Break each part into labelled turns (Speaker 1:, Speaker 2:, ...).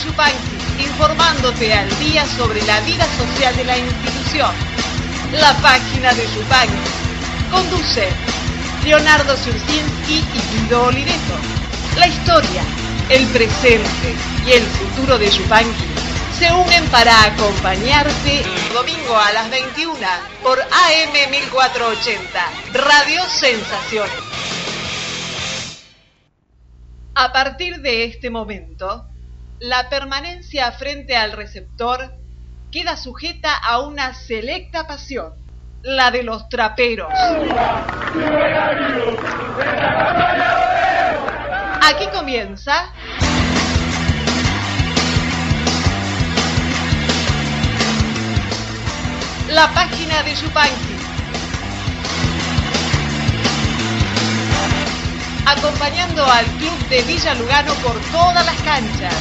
Speaker 1: Yupanqui, informándote al día sobre la vida social de la institución. La página de Yupanqui. Conduce Leonardo Surcinski y Guido Oliveto. La historia, el presente y el futuro de Yupanqui se unen para acompañarte domingo a las 21 por AM 1480, Radio Sensaciones. A partir de este momento, la permanencia frente al receptor queda sujeta a una selecta pasión, la de los traperos. Aquí comienza la página de Yupanqui, acompañando al club de Villa Lugano por todas las canchas.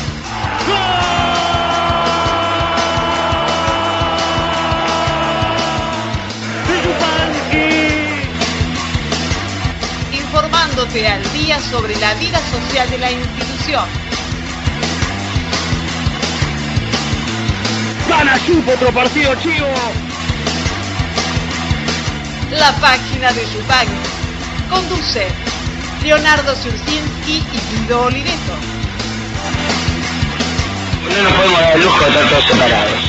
Speaker 1: Informándote al día sobre la vida social de la institución.
Speaker 2: ¡Gana Yupo otro partido, chivo!
Speaker 1: La página de Yupanqui. Conduce Leonardo Surcinski y Guido Oliveto.
Speaker 2: No nos podemos dar el lujo de estar todos separados.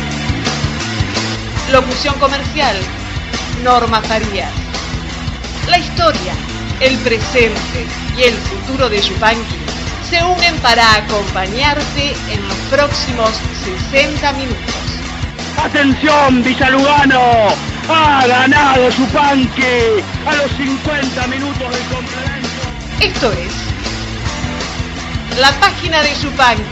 Speaker 1: Locución comercial, Norma Farías. La historia, el presente y el futuro de Yupanqui se unen para acompañarte en los próximos 60 minutos.
Speaker 2: ¡Atención, Villalugano! ¡Ha ganado Yupanqui a los 50 minutos del complemento!
Speaker 1: Esto es la página de Yupanqui.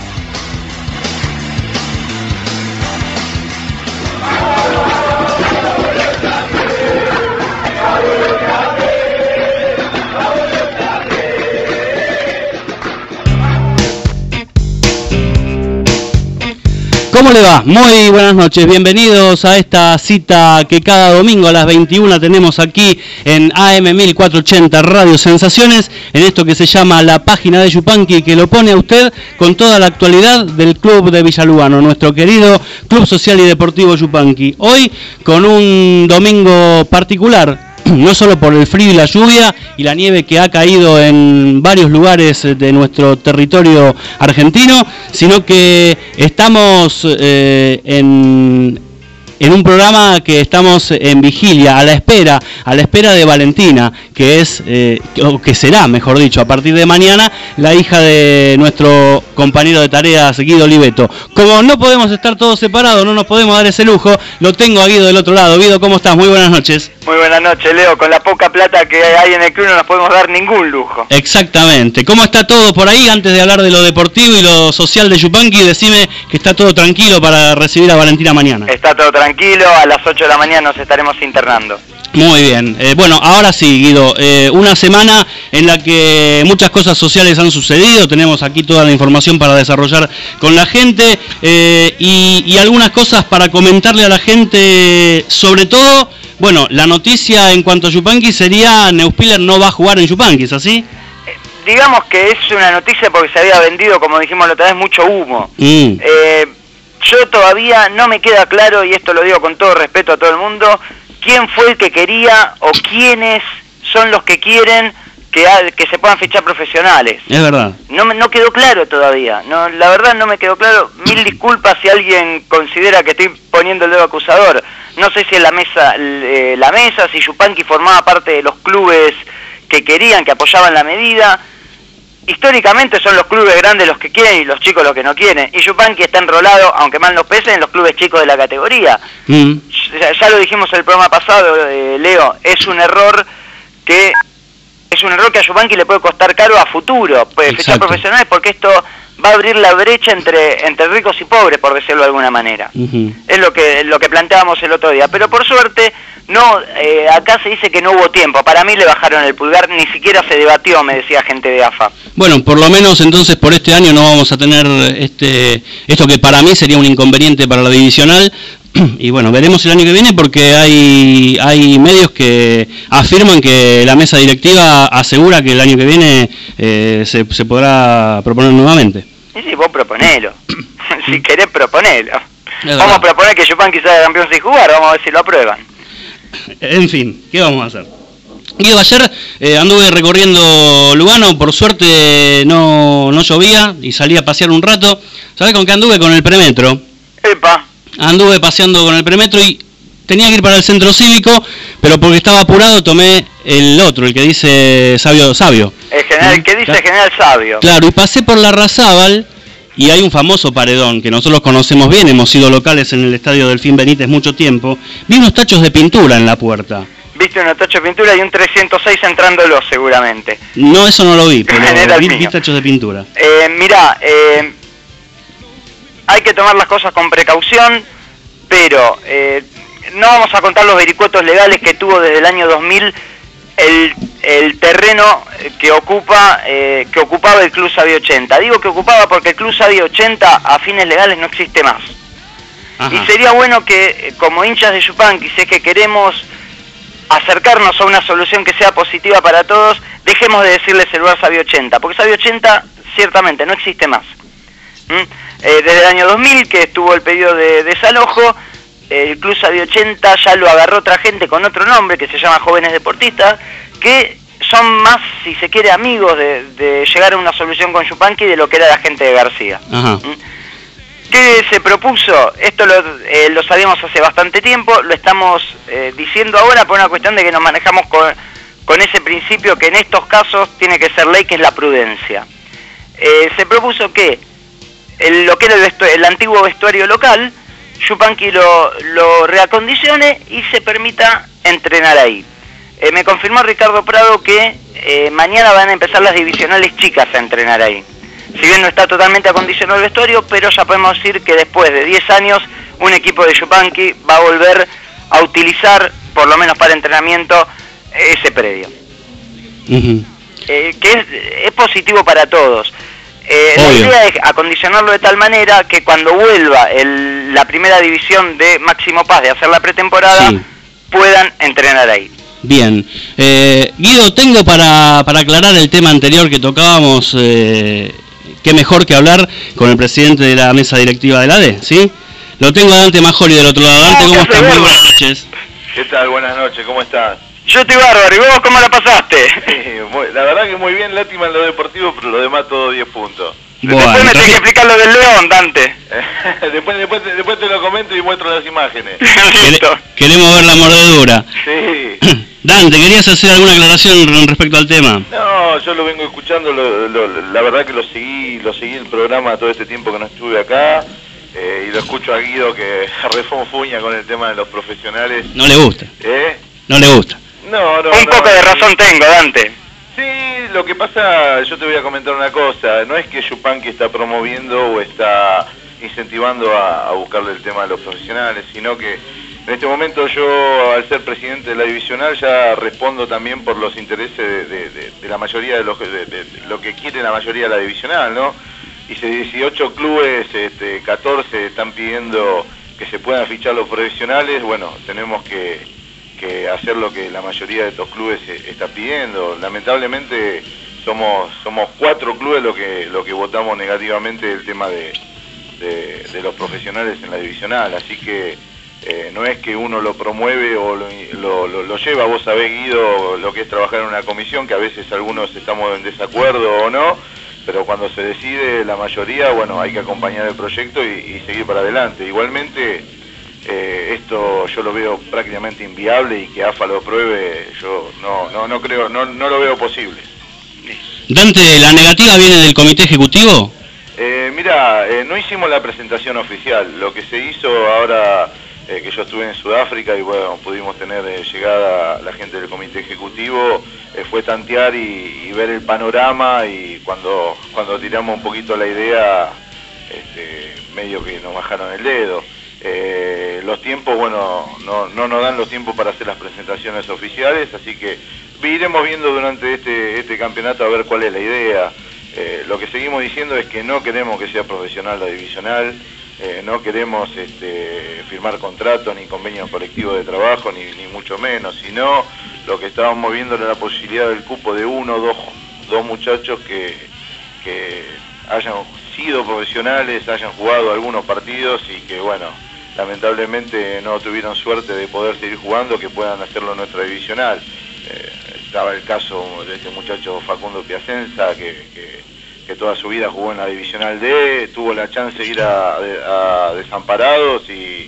Speaker 3: ¿Cómo le va? Muy buenas noches, bienvenidos a esta cita que cada domingo a las 21 tenemos aquí en AM 1480 Radio Sensaciones, en esto que se llama la página de Yupanqui, que lo pone a usted con toda la actualidad del club de Villa Lugano, nuestro querido Club Social y Deportivo Yupanqui. Hoy con un domingo particular, no solo por el frío y la lluvia y la nieve que ha caído en varios lugares de nuestro territorio argentino, sino que estamos en un programa que estamos en vigilia, a la espera de Valentina, que es, o que será, mejor dicho, a partir de mañana, la hija de nuestro compañero de tareas, Guido Oliveto. Como no podemos estar todos separados, no nos podemos dar ese lujo, lo tengo a Guido del otro lado. Guido, ¿cómo estás? Muy buenas noches.
Speaker 4: Muy buenas noches, Leo. Con la poca plata que hay en el club no nos podemos dar ningún lujo.
Speaker 3: Exactamente. ¿Cómo está todo por ahí? Antes de hablar de lo deportivo y lo social de Yupanqui, decime que está todo tranquilo para recibir a Valentina mañana.
Speaker 4: Está todo tranquilo, a las 8 de la mañana nos estaremos internando.
Speaker 3: Muy bien. Bueno, ahora sí, Guido, una semana en la que muchas cosas sociales han sucedido, tenemos aquí toda la información para desarrollar con la gente y algunas cosas para comentarle a la gente, sobre todo, bueno, la noticia en cuanto a Yupanqui sería Neuspiller no va a jugar en Yupanqui, ¿es así?
Speaker 4: Digamos que es una noticia porque se había vendido, como dijimos la otra vez, mucho humo. Yo todavía no me queda claro, y esto lo digo con todo respeto a todo el mundo, quién fue el que quería o quiénes son los que quieren que se puedan fichar profesionales.
Speaker 3: Es verdad.
Speaker 4: No quedó claro todavía. No, la verdad no me quedó claro. Mil disculpas si alguien considera que estoy poniendo el dedo acusador. No sé si en la mesa, si Yupanqui formaba parte de los clubes que querían, que apoyaban la medida. Históricamente son los clubes grandes los que quieren y los chicos los que no quieren. Y Yupanqui está enrolado, aunque mal nos pese, en los clubes chicos de la categoría. Ya lo dijimos en el programa pasado, Leo, es un error que a Yupanqui le puede costar caro a futuro, fichar profesionales, porque esto va a abrir la brecha entre ricos y pobres, por decirlo de alguna manera. Es lo que planteábamos el otro día. Pero por suerte, no, acá se dice que no hubo tiempo. Para mí le bajaron el pulgar, ni siquiera se debatió, me decía gente de AFA. Bueno,
Speaker 3: por lo menos entonces por este año no vamos a tener esto que para mí sería un inconveniente para la divisional. Y bueno, veremos el año que viene porque hay medios que afirman que la mesa directiva asegura que el año que viene se podrá proponer nuevamente.
Speaker 4: Y sí, vos proponelo. Si querés, proponelo.
Speaker 3: Vamos
Speaker 4: Vamos a proponer que Yupanqui salga campeón sin jugar, vamos a ver si lo aprueban.
Speaker 3: En fin, ¿qué vamos a hacer? Guido, ayer anduve recorriendo Lugano, por suerte no llovía y salí a pasear un rato. ¿Sabés con qué anduve? Con el premetro.
Speaker 4: Epa.
Speaker 3: Anduve paseando con el premetro y tenía que ir para el centro cívico, pero porque estaba apurado tomé el otro, el que dice Sabio.
Speaker 4: El que dice General Sabio.
Speaker 3: Claro, y pasé por la Razábal y hay un famoso paredón que nosotros conocemos bien, hemos sido locales en el estadio Delfín Benítez mucho tiempo. Vi unos tachos de pintura en la puerta.
Speaker 4: Viste una tacha de pintura y un 306 entrándolo seguramente.
Speaker 3: No, eso no lo vi, pero
Speaker 4: General
Speaker 3: vi
Speaker 4: Piña.
Speaker 3: tachos de pintura.
Speaker 4: Mirá, hay que tomar las cosas con precaución, pero no vamos a contar los vericuetos legales que tuvo desde el año 2000 el terreno que ocupaba el Club Sabio 80. Digo que ocupaba porque el Club Sabio 80 a fines legales no existe más.
Speaker 3: Ajá.
Speaker 4: Y sería bueno que, como hinchas de Yupanqui, si es que queremos acercarnos a una solución que sea positiva para todos, dejemos de decirles el lugar Sabio 80, porque Sabio 80 ciertamente no existe más. Desde el año 2000, que estuvo el pedido de desalojo, el Club Sabio 80 ya lo agarró otra gente con otro nombre, que se llama Jóvenes Deportistas, que son más, si se quiere, amigos de llegar a una solución con Yupanqui de lo que era la gente de García.
Speaker 3: Ajá.
Speaker 4: ¿Qué se propuso? Esto lo sabíamos hace bastante tiempo, lo estamos diciendo ahora por una cuestión de que nos manejamos con ese principio que en estos casos tiene que ser ley, que es la prudencia. Se propuso que lo que era el antiguo vestuario local, Yupanqui lo reacondicione y se permita entrenar ahí. Me confirmó Ricardo Prado que mañana van a empezar las divisionales chicas a entrenar ahí. Si bien no está totalmente acondicionado el vestuario, pero ya podemos decir que después de 10 años un equipo de Yupanqui va a volver a utilizar, por lo menos para entrenamiento, ese predio.
Speaker 3: Uh-huh.
Speaker 4: Que es positivo para todos. La idea es acondicionarlo de tal manera que cuando vuelva la primera división de Máximo Paz de hacer la pretemporada, sí, puedan entrenar ahí.
Speaker 3: Bien. Guido, tengo para aclarar el tema anterior que tocábamos, qué mejor que hablar con el presidente de la mesa directiva de la AD, ¿sí? Lo tengo a Dante Majori del otro lado. Dante, ¿cómo estás? Muy buenas noches.
Speaker 5: ¿Qué tal? Buenas noches, ¿cómo estás?
Speaker 4: Yo estoy bárbaro, ¿y vos cómo la pasaste?
Speaker 5: Sí, la verdad que muy bien, lástima en lo deportivo, pero lo demás todo 10 puntos.
Speaker 3: Bueno,
Speaker 4: después me tenés que explicar lo del León, Dante.
Speaker 5: después te lo comento y muestro las imágenes.
Speaker 3: Queremos ver la mordedura.
Speaker 5: Sí.
Speaker 3: Dante, ¿querías hacer alguna aclaración respecto al tema?
Speaker 5: No, yo lo vengo escuchando, la verdad que lo seguí el programa todo este tiempo que no estuve acá, y lo escucho a Guido que refonfuña con el tema de los profesionales.
Speaker 3: No le gusta. No le gusta.
Speaker 5: No,
Speaker 4: un poco de razón tengo, Dante.
Speaker 5: Sí, lo que pasa, yo te voy a comentar una cosa, no es que Yupanqui está promoviendo o está incentivando a buscarle el tema de los profesionales, sino que en este momento yo, al ser presidente de la divisional, ya respondo también por los intereses de la mayoría de lo que quiere la mayoría de la divisional, ¿no? Y si 18 clubes, 14 están pidiendo que se puedan fichar los profesionales, bueno, tenemos que hacer lo que la mayoría de estos clubes está pidiendo. Lamentablemente somos 4 clubes lo que votamos negativamente el tema de los profesionales en la divisional, así que no es que uno lo promueve o lo lleva. Vos sabés, Guido, lo que es trabajar en una comisión, que a veces algunos estamos en desacuerdo o no, pero cuando se decide la mayoría, bueno, hay que acompañar el proyecto y seguir para adelante. Igualmente, esto yo lo veo prácticamente inviable, y que AFA lo apruebe, yo no creo, no lo veo posible.
Speaker 3: Dante, ¿la negativa viene del comité ejecutivo?
Speaker 5: Mira, no hicimos la presentación oficial. Lo que se hizo ahora, que yo estuve en Sudáfrica y bueno, pudimos tener llegada la gente del comité ejecutivo, fue tantear y ver el panorama, y cuando tiramos un poquito la idea, medio que nos bajaron el dedo. Los tiempos, bueno, no nos dan los tiempos para hacer las presentaciones oficiales, así que iremos viendo durante este campeonato a ver cuál es la idea. Lo que seguimos diciendo es que no queremos que sea profesional la divisional, no queremos firmar contratos ni convenios colectivos de trabajo, ni mucho menos, sino lo que estábamos viendo era la posibilidad del cupo de 1 o 2 muchachos que hayan, sido profesionales, hayan jugado algunos partidos y que, bueno, lamentablemente no tuvieron suerte de poder seguir jugando, que puedan hacerlo en nuestra divisional. Estaba el caso de este muchacho Facundo Piacenza, que toda su vida jugó en la divisional D, tuvo la chance de ir a Desamparados y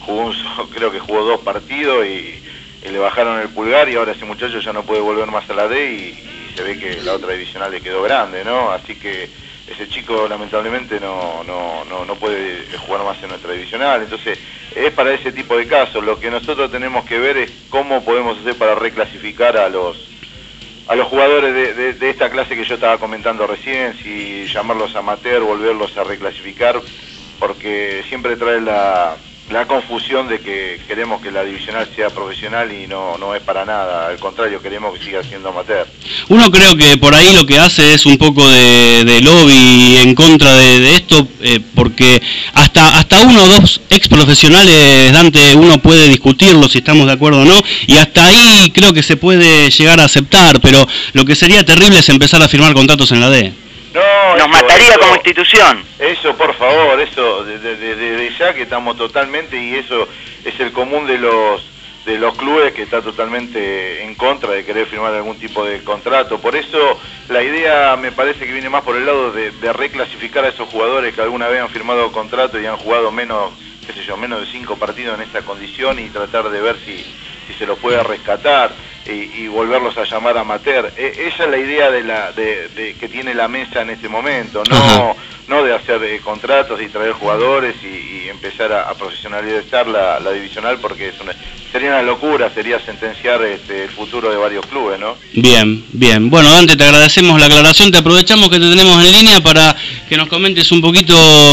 Speaker 5: creo que jugó 2 partidos y le bajaron el pulgar, y ahora ese muchacho ya no puede volver más a la D y se ve que la otra divisional le quedó grande, ¿no? Así que ese chico lamentablemente no puede jugar más en nuestra divisional. Entonces es para ese tipo de casos. Lo que nosotros tenemos que ver es cómo podemos hacer para reclasificar a los jugadores de esta clase que yo estaba comentando recién, si llamarlos amateur, volverlos a reclasificar, porque siempre trae la confusión de que queremos que la divisional sea profesional y no es para nada, al contrario, queremos que siga siendo amateur.
Speaker 3: Uno creo que por ahí lo que hace es un poco de lobby en contra de esto, porque hasta 1 o 2 ex profesionales, Dante, uno puede discutirlo si estamos de acuerdo o no, y hasta ahí creo que se puede llegar a aceptar, pero lo que sería terrible es empezar a firmar contratos en la D.
Speaker 4: Nos mataría como institución.
Speaker 5: Eso, por favor, eso, desde ya que estamos totalmente, y eso es el común de los clubes, que está totalmente en contra de querer firmar algún tipo de contrato. Por eso la idea me parece que viene más por el lado de reclasificar a esos jugadores que alguna vez han firmado contrato y han jugado menos de 5 partidos en esta condición, y tratar de ver si se los puede rescatar y volverlos a llamar amateur. Esa es la idea de que tiene la mesa en este momento, no de hacer contratos y traer jugadores y empezar a profesionalizar la divisional, porque sería una locura, sería sentenciar el futuro de varios clubes, ¿no?
Speaker 3: Bien. Bueno, Dante, te agradecemos la aclaración, te aprovechamos que te tenemos en línea para que nos comentes un poquito,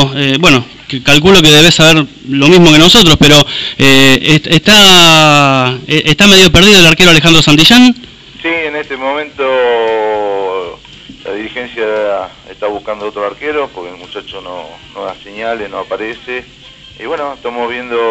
Speaker 3: que calculo que debes saber lo mismo que nosotros, pero ¿está medio perdido el arquero Alejandro Santillán?
Speaker 5: Sí, en este momento la dirigencia está buscando otro arquero, porque el muchacho no da señales, no aparece. Y bueno, tenemos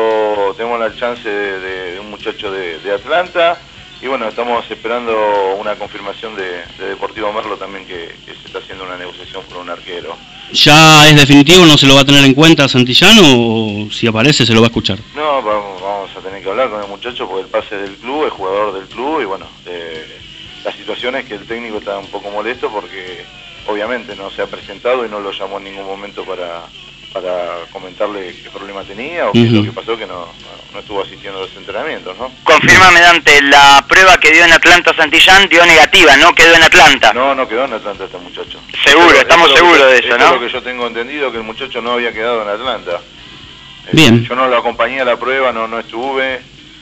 Speaker 5: la chance de un muchacho de Atlanta, y bueno, estamos esperando una confirmación de Deportivo Merlo también, que se está haciendo una negociación por un arquero.
Speaker 3: ¿Ya es definitivo, no se lo va a tener en cuenta Santillán, o si aparece se lo va a escuchar?
Speaker 5: No, vamos a tener que hablar con el muchacho, porque el pase del club, es jugador del club, y bueno, la situación es que el técnico está un poco molesto porque obviamente no se ha presentado y no lo llamó en ningún momento para comentarle qué problema tenía o qué es lo que pasó, que no estuvo asistiendo a los entrenamientos, ¿no?
Speaker 4: Confírmame, Dante, la prueba que dio en Atlanta Santillán dio negativa, no quedó en Atlanta.
Speaker 5: No quedó en Atlanta este muchacho.
Speaker 4: Seguro, estamos seguros de eso, ¿no?
Speaker 5: Es lo que yo tengo entendido, que el muchacho no había quedado en Atlanta.
Speaker 3: Bien.
Speaker 5: Yo no lo acompañé a la prueba, no estuve,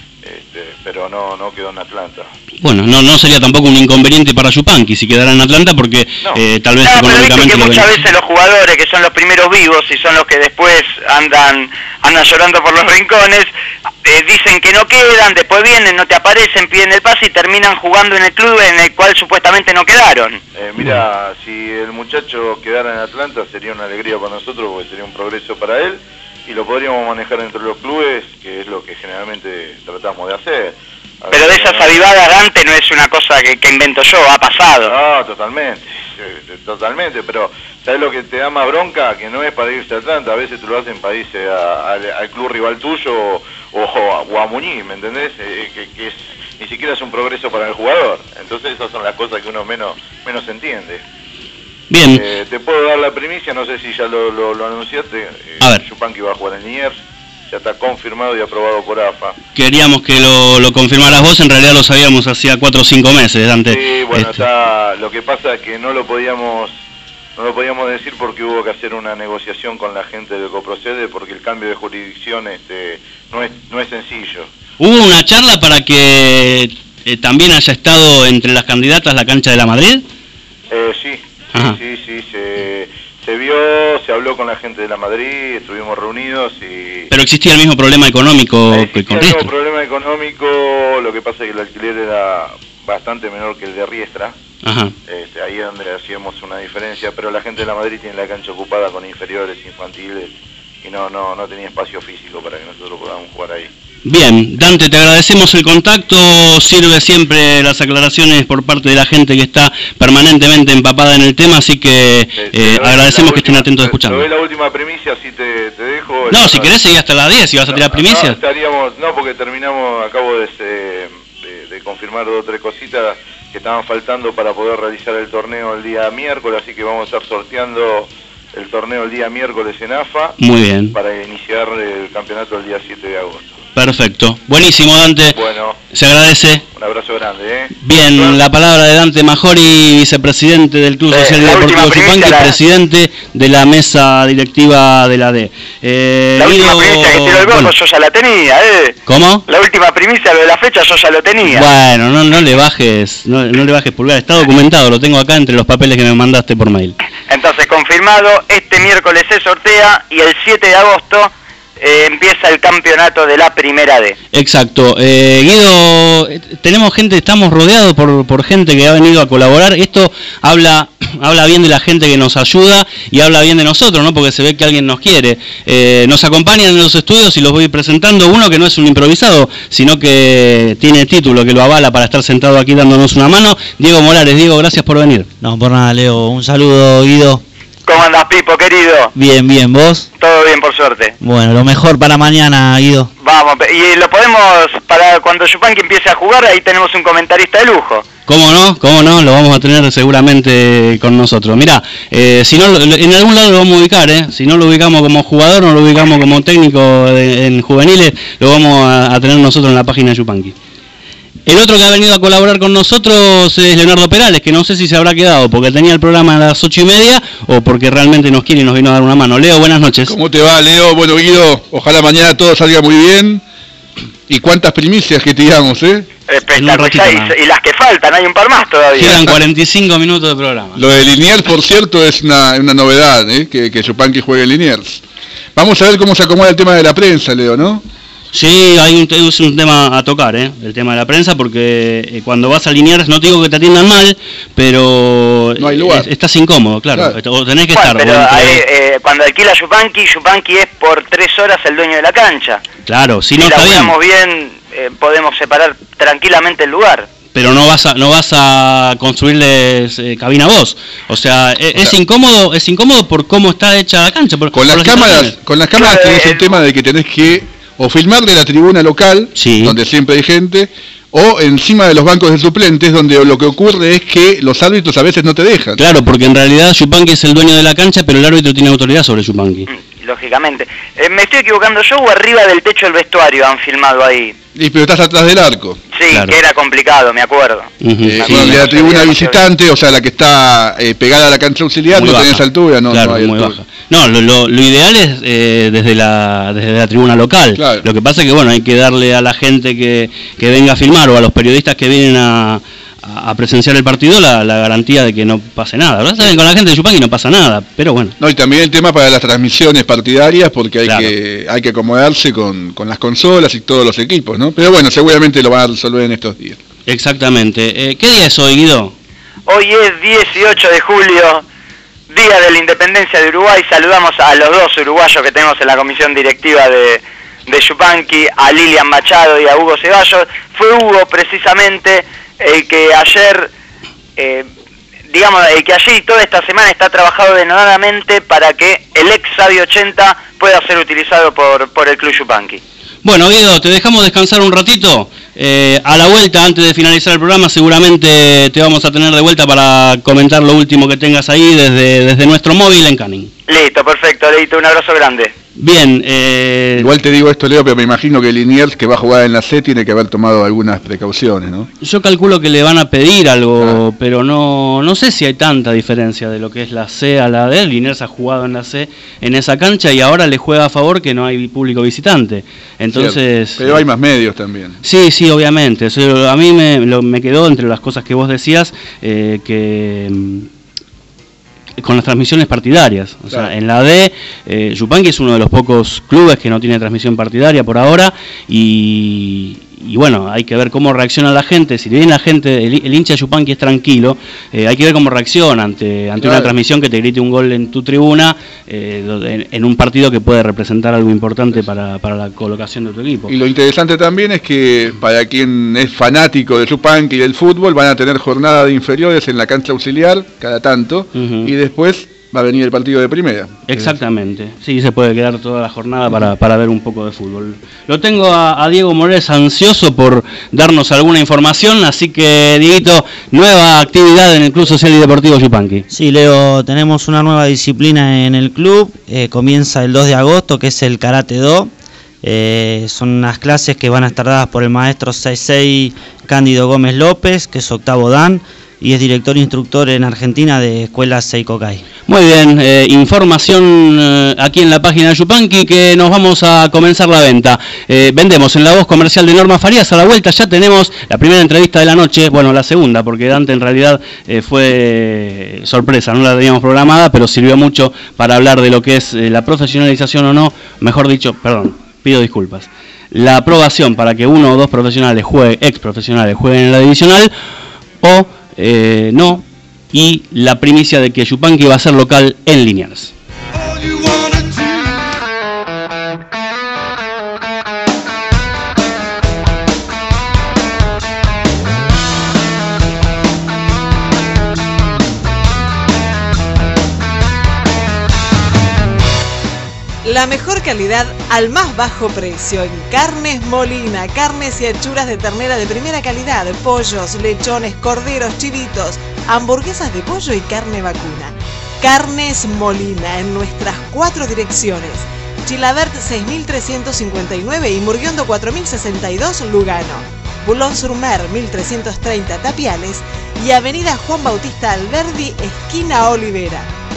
Speaker 5: pero no quedó en Atlanta.
Speaker 3: Bueno, no sería tampoco un inconveniente para Yupanqui si quedara en Atlanta, porque tal vez económicamente
Speaker 4: que muchas veces los jugadores, que son los primeros vivos y son los que después andan llorando por los rincones, dicen que no quedan, después vienen, no te aparecen, piden el pase y terminan jugando en el club en el cual supuestamente no quedaron.
Speaker 5: Mira, si el muchacho quedara en Atlanta sería una alegría para nosotros, porque sería un progreso para él, y lo podríamos manejar entre los clubes, que es lo que generalmente tratamos de hacer.
Speaker 4: Pero de esas avivadas, Dante, no es una cosa que invento yo, ha pasado.
Speaker 5: No, totalmente, pero ¿sabes lo que te da más bronca? Que no es para irse a Atlanta, a veces te lo hacen para irse al club rival tuyo o a Muñiz, ¿me entendés? Que ni siquiera es un progreso para el jugador. Entonces esas son las cosas que uno menos entiende.
Speaker 3: Bien.
Speaker 5: Te puedo dar la primicia, no sé si ya lo anunciaste. Yupanqui va a jugar en Liniers, ya está confirmado y aprobado por AFA.
Speaker 3: Queríamos que lo confirmaras vos, en realidad lo sabíamos hacía 4 o 5 meses, Dante.
Speaker 5: Sí, bueno, lo que pasa es que no lo podíamos decir porque hubo que hacer una negociación con la gente del Coprocede, porque el cambio de jurisdicción no es sencillo.
Speaker 3: ¿Hubo una charla para que también haya estado entre las candidatas la cancha de la Madrid?
Speaker 5: Sí, se vio, se habló con la gente de la Madrid, estuvimos reunidos y...
Speaker 3: Pero existía el mismo problema económico que con
Speaker 5: Riestra. El problema económico, lo que pasa es que el alquiler era bastante menor que el de Riestra.
Speaker 3: Ajá.
Speaker 5: Ahí es donde hacíamos una diferencia, pero la gente de la Madrid tiene la cancha ocupada con inferiores, infantiles, y no tenía espacio físico para que nosotros podamos jugar ahí.
Speaker 3: Bien, Dante, te agradecemos el contacto, sirve siempre las aclaraciones por parte de la gente que está permanentemente empapada en el tema, así que agradecemos que estén atentos escuchando.
Speaker 5: Te doy la última primicia, así te dejo.
Speaker 3: No, si querés seguir hasta las 10, si vas a tirar primicias.
Speaker 5: No, porque terminamos, acabo de confirmar 2 o 3 cositas que estaban faltando para poder realizar el torneo el día miércoles, así que vamos a estar sorteando el torneo el día miércoles en AFA.
Speaker 3: Muy bien.
Speaker 5: Para iniciar el campeonato el día 7 de agosto.
Speaker 3: Perfecto. Buenísimo, Dante.
Speaker 5: Bueno.
Speaker 3: Se agradece.
Speaker 5: Un abrazo grande,
Speaker 3: Bien, la palabra de Dante Majori, vicepresidente del Club Social y Deportivo Chupanqui, presidente de la mesa directiva de la D.
Speaker 4: La última primicia que tiró el Gordo yo ya la tenía,
Speaker 3: ¿Cómo?
Speaker 4: La última primicia, lo de la fecha, yo ya lo tenía.
Speaker 3: Bueno, no le bajes, no le bajes pulgar, está documentado, lo tengo acá entre los papeles que me mandaste por mail.
Speaker 4: Entonces, confirmado, este miércoles se sortea y el 7 de agosto empieza el campeonato de la Primera D.
Speaker 3: Exacto. Guido, tenemos gente, estamos rodeados por gente que ha venido a colaborar. Esto habla bien de la gente que nos ayuda y habla bien de nosotros, ¿no? Porque se ve que alguien nos quiere. Nos acompañan en los estudios y los voy presentando. Uno que no es un improvisado, sino que tiene título, que lo avala para estar sentado aquí dándonos una mano. Diego Morales. Diego, gracias por venir.
Speaker 6: No, por nada, Leo. Un saludo, Guido.
Speaker 4: ¿Cómo andás, Pipo, querido?
Speaker 6: Bien, ¿vos?
Speaker 4: Todo bien, por suerte.
Speaker 6: Bueno, lo mejor para mañana, Guido.
Speaker 4: Vamos, y lo podemos, para cuando Chupanqui empiece a jugar, ahí tenemos un comentarista de lujo.
Speaker 3: ¿Cómo no? Lo vamos a tener seguramente con nosotros. Mirá, si no, en algún lado lo vamos a ubicar, Si no lo ubicamos como jugador, no lo ubicamos como técnico en juveniles, lo vamos a tener nosotros en la página de Chupanqui. El otro que ha venido a colaborar con nosotros es Leonardo Perales, que no sé si se habrá quedado porque tenía el programa a las 8:30 o porque realmente nos quiere y nos vino a dar una mano. Leo, buenas noches.
Speaker 7: ¿Cómo te va, Leo? Bueno, Guido, ojalá mañana todo salga muy bien. ¿Y cuántas primicias que tiramos,
Speaker 4: Espectacular. Y las que faltan, hay un par más todavía.
Speaker 3: Quedan 45 minutos de programa.
Speaker 7: Lo de Liniers, por cierto, es una novedad, que Chupanqui juegue en Liniers. Vamos a ver cómo se acomoda el tema de la prensa, Leo, ¿no?
Speaker 3: Sí, es un tema a tocar, el tema de la prensa, porque cuando vas a Liniers, no te digo que te atiendan mal, pero
Speaker 7: no hay lugar.
Speaker 3: Estás incómodo, claro. O tenés que estar.
Speaker 4: Pero cuando alquila Chupanqui es por 3 horas el dueño de la cancha.
Speaker 3: Claro, si no está bien.
Speaker 4: Podemos separar tranquilamente el lugar.
Speaker 3: Pero no vas a construirles cabina vos. O sea, es incómodo por cómo está hecha la cancha.
Speaker 7: Con las cámaras tenés el tema de que tenés que o filmarle la tribuna local, sí, donde siempre hay gente, o encima de los bancos de suplentes, donde lo que ocurre es que los árbitros a veces no te dejan.
Speaker 3: Claro, porque en realidad Chupanqui es el dueño de la cancha, pero el árbitro tiene autoridad sobre Chupanqui.
Speaker 4: Lógicamente. ¿Me estoy equivocando yo o arriba del techo del vestuario han filmado ahí?
Speaker 7: Pero estás atrás del arco.
Speaker 4: Sí, claro. Que era complicado, me acuerdo.
Speaker 7: La tribuna visitante, o sea, la que está pegada a la cancha auxiliar, muy no tenés altura, no,
Speaker 3: claro,
Speaker 7: no hay
Speaker 3: muy
Speaker 7: altura.
Speaker 3: Baja. No, lo ideal es desde la tribuna local. Claro. Lo que pasa es que, bueno, hay que darle a la gente que venga a filmar o a los periodistas que vienen a presenciar el partido la garantía de que no pase nada. ¿Verdad? Saben, con la gente de Chupanqui no pasa nada, pero bueno.
Speaker 7: No, y también el tema para las transmisiones partidarias, porque hay que acomodarse con las consolas y todos los equipos, ¿no? Pero bueno, seguramente lo van a resolver en estos días.
Speaker 3: Exactamente. ¿Qué día es hoy, Guido?
Speaker 4: Hoy es 18 de julio, Día de la Independencia de Uruguay. Saludamos a los 2 uruguayos que tenemos en la comisión directiva de Chupanqui, a Lilian Machado y a Hugo Ceballos. Fue Hugo precisamente el que ayer, el que ayer y toda esta semana está trabajado denodadamente para que el ex Sabio 80 pueda ser utilizado por el Club Chupanqui.
Speaker 3: Bueno, Guido, te dejamos descansar un ratito. A la vuelta, antes de finalizar el programa, seguramente te vamos a tener de vuelta para comentar lo último que tengas ahí desde nuestro móvil en Canning.
Speaker 4: Listo, perfecto, Leito, un abrazo grande.
Speaker 3: Bien,
Speaker 7: igual te digo esto, Leo, pero me imagino que Liniers, que va a jugar en la C, tiene que haber tomado algunas precauciones, ¿no?
Speaker 3: Yo calculo que le van a pedir algo, pero no sé si hay tanta diferencia de lo que es la C a la D. Liniers ha jugado en la C en esa cancha y ahora le juega a favor que no hay público visitante. Entonces,
Speaker 7: cierto, pero hay más medios también.
Speaker 3: Sí, obviamente. A mí me quedó entre las cosas que vos decías que con las transmisiones partidarias. O sea, en la D, Chupanqui es uno de los pocos clubes que no tiene transmisión partidaria por ahora y y bueno, hay que ver cómo reacciona la gente. Si bien la gente, el hincha de Yupanqui es tranquilo, hay que ver cómo reacciona ante una transmisión que te grite un gol en tu tribuna, en un partido que puede representar algo importante para la colocación de tu equipo.
Speaker 7: Y lo interesante también es que para quien es fanático de Yupanqui y del fútbol, van a tener jornada de inferiores en la cancha auxiliar cada tanto, y después va a venir el partido de primera.
Speaker 3: Exactamente, sí, se puede quedar toda la jornada para ver un poco de fútbol. Lo tengo a Diego Morales ansioso por darnos alguna información, así que, Dieguito, nueva actividad en el Club Social y Deportivo Yupanqui.
Speaker 6: Sí, Leo, tenemos una nueva disciplina en el club, comienza el 2 de agosto, que es el Karate Do. Son unas clases que van a estar dadas por el maestro Seisei Cándido Gómez López, que es octavo dan, y es director instructor en Argentina de Escuela Seikokai.
Speaker 3: Muy bien, información aquí en la página de Yupanqui, que nos vamos a comenzar la venta. Vendemos en la voz comercial de Norma Farías. A la vuelta ya tenemos la primera entrevista de la noche, bueno, la segunda, porque Dante en realidad fue sorpresa, no la teníamos programada, pero sirvió mucho para hablar de lo que es la profesionalización o no, mejor dicho, perdón, pido disculpas, la aprobación para que uno o dos profesionales ex profesionales jueguen en la divisional, o no, y la primicia de que Yupanqui va a ser local en Liniers.
Speaker 1: La mejor calidad al más bajo precio en Carnes Molina, carnes y achuras de ternera de primera calidad, pollos, lechones, corderos, chivitos, hamburguesas de pollo y carne vacuna. Carnes Molina en nuestras 4 direcciones: Chilabert 6359 y Murguiondo 4062 Lugano, Boulogne-sur-Mer 1330 Tapiales y Avenida Juan Bautista Alberdi, esquina Olivera.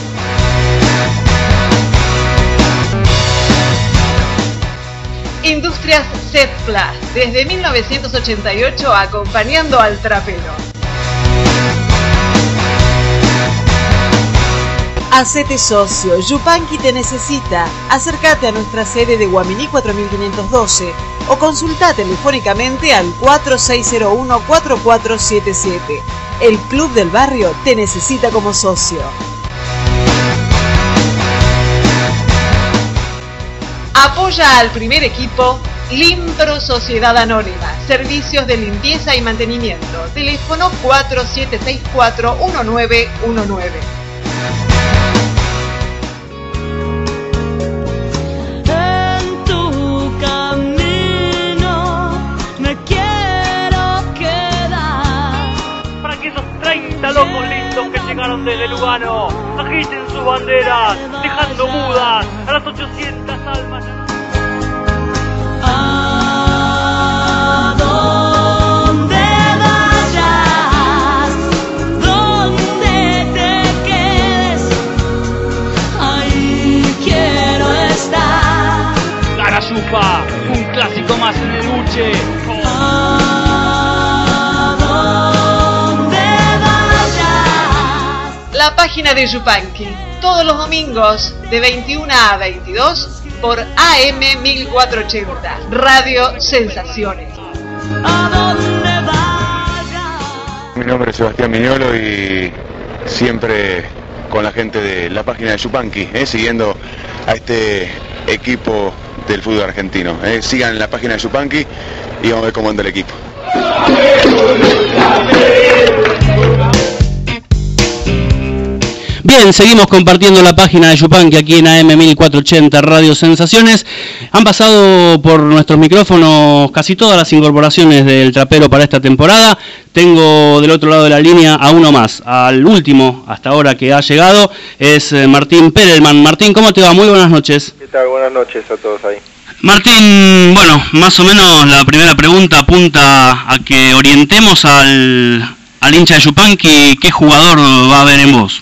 Speaker 1: Industrias Zetpla, desde 1988 acompañando al trapero. Hacete socio, Yupanqui te necesita. Acércate a nuestra sede de Guaminí 4512 o consulta telefónicamente al 4601-4477. El Club del Barrio te necesita como socio. Apoya al primer equipo Limpro Sociedad Anónima, servicios de limpieza y mantenimiento. Teléfono 4764-1919.
Speaker 8: En tu camino me quiero quedar.
Speaker 2: Para que esos 30 locos lindos que llegaron desde Lugano agiten sus banderas, dejando mudas a las 800 almas.
Speaker 8: A donde vayas, donde te quedes, ahí quiero estar.
Speaker 2: Cara Yupa, un clásico más en el buche.
Speaker 1: La página de Yupanqui, todos los domingos de 21 a 22 por AM 1480, Radio Sensaciones.
Speaker 9: Mi nombre es Sebastián Miñolo y siempre con la gente de la página de Yupanqui, siguiendo a este equipo del fútbol argentino. Sigan la página de Yupanqui y vamos a ver cómo anda el equipo.
Speaker 3: Bien, seguimos compartiendo la página de Yupanqui aquí en AM 1480 Radio Sensaciones. Han pasado por nuestros micrófonos casi todas las incorporaciones del trapero para esta temporada. Tengo del otro lado de la línea a uno más, al último hasta ahora que ha llegado, es Martín Perelman. Martín, ¿cómo te va? Muy buenas noches.
Speaker 10: ¿Qué tal? Buenas noches a todos ahí.
Speaker 3: Martín, bueno, más o menos la primera pregunta apunta a que orientemos al hincha de Yupanqui. ¿Qué jugador va a haber en vos?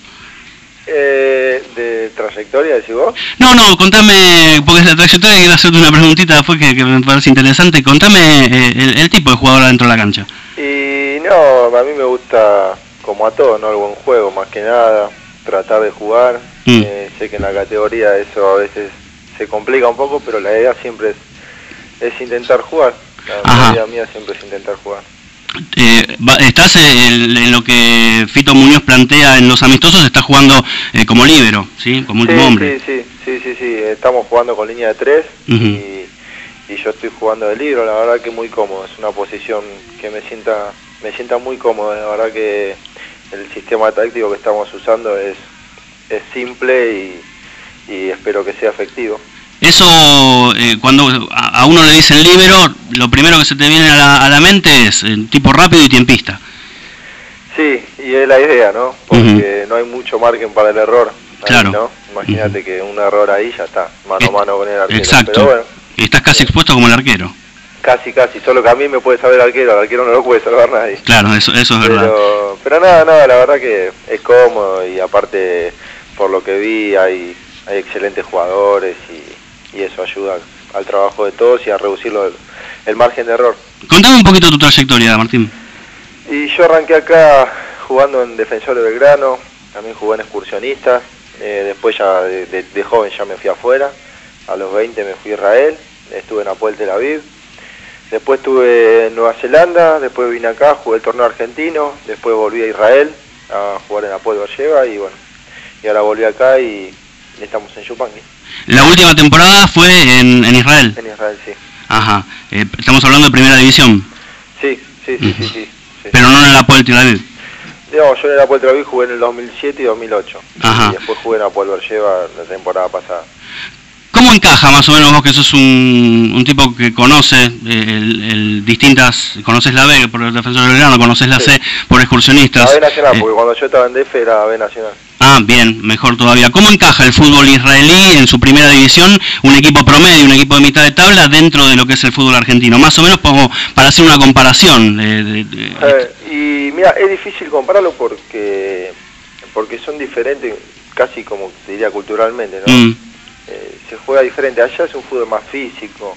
Speaker 10: ¿De trayectoria, decís vos?
Speaker 3: No, contame, porque es la trayectoria, quiero hacerte una preguntita después que me parece interesante. Contame el tipo de jugador adentro de la cancha.
Speaker 10: Y no, a mí me gusta, como a todos, ¿no? El buen juego, más que nada, tratar de jugar. Sé que en la categoría eso a veces se complica un poco, pero la idea siempre es intentar jugar. La idea mía siempre es intentar jugar.
Speaker 3: Estás en lo que Fito Muñoz plantea en los amistosos, estás jugando como líbero, ¿sí? Como último hombre.
Speaker 10: Sí, estamos jugando con línea de 3 y yo estoy jugando de líbero, la verdad que muy cómodo, es una posición que me sienta muy cómodo, la verdad que el sistema táctico que estamos usando es simple y espero que sea efectivo. Eso,
Speaker 3: cuando a uno le dicen líbero, lo primero que se te viene a la mente es tipo rápido y tiempista.
Speaker 10: Sí, y es la idea, ¿no? Porque no hay mucho margen para el error.
Speaker 3: Claro.
Speaker 10: ¿No? Imagínate que un error ahí ya está, mano a mano con el arquero.
Speaker 3: Exacto.
Speaker 10: Pero bueno,
Speaker 3: y estás casi expuesto como el arquero.
Speaker 10: Casi, solo que a mí me puede saber el arquero no lo puede salvar nadie.
Speaker 3: Claro, eso es verdad.
Speaker 10: Pero nada, la verdad que es cómodo y aparte, por lo que vi, hay excelentes jugadores y eso ayuda al trabajo de todos y a reducir el margen de error.
Speaker 3: Contame un poquito tu trayectoria, Martín.
Speaker 10: Y yo arranqué acá jugando en Defensor de Belgrano, también jugué en Excursionistas, después ya de joven ya me fui afuera, a los 20 me fui a Israel, estuve en Hapoel Tel Aviv, después estuve en Nueva Zelanda, después vine acá, jugué el torneo argentino, después volví a Israel a jugar en Hapoel Beersheba y bueno, y ahora volví acá y estamos en Yupanqui.
Speaker 3: La última temporada fue en Israel.
Speaker 10: En Israel, sí.
Speaker 3: Ajá. Estamos hablando de primera división.
Speaker 10: Sí.
Speaker 3: Pero no en el Hapoel Tel Aviv.
Speaker 10: No, yo en el Hapoel Tel Aviv jugué en el 2007 y 2008.
Speaker 3: Ajá.
Speaker 10: Y después jugué en Hapoel Beersheba la temporada pasada.
Speaker 3: ¿Cómo encaja más o menos vos que sos un tipo que conoce conoces la B por el Defensor del Belgrano, conoces la C por Excursionistas?
Speaker 10: La B Nacional, porque cuando yo estaba en DF era B Nacional.
Speaker 3: Ah, bien, mejor todavía. ¿Cómo encaja el fútbol israelí en su primera división, un equipo promedio, un equipo de mitad de tabla, dentro de lo que es el fútbol argentino? Más o menos como para hacer una comparación.
Speaker 10: Y mira, es difícil compararlo porque son diferentes, casi como te diría culturalmente, ¿no? Se juega diferente. Allá es un fútbol más físico,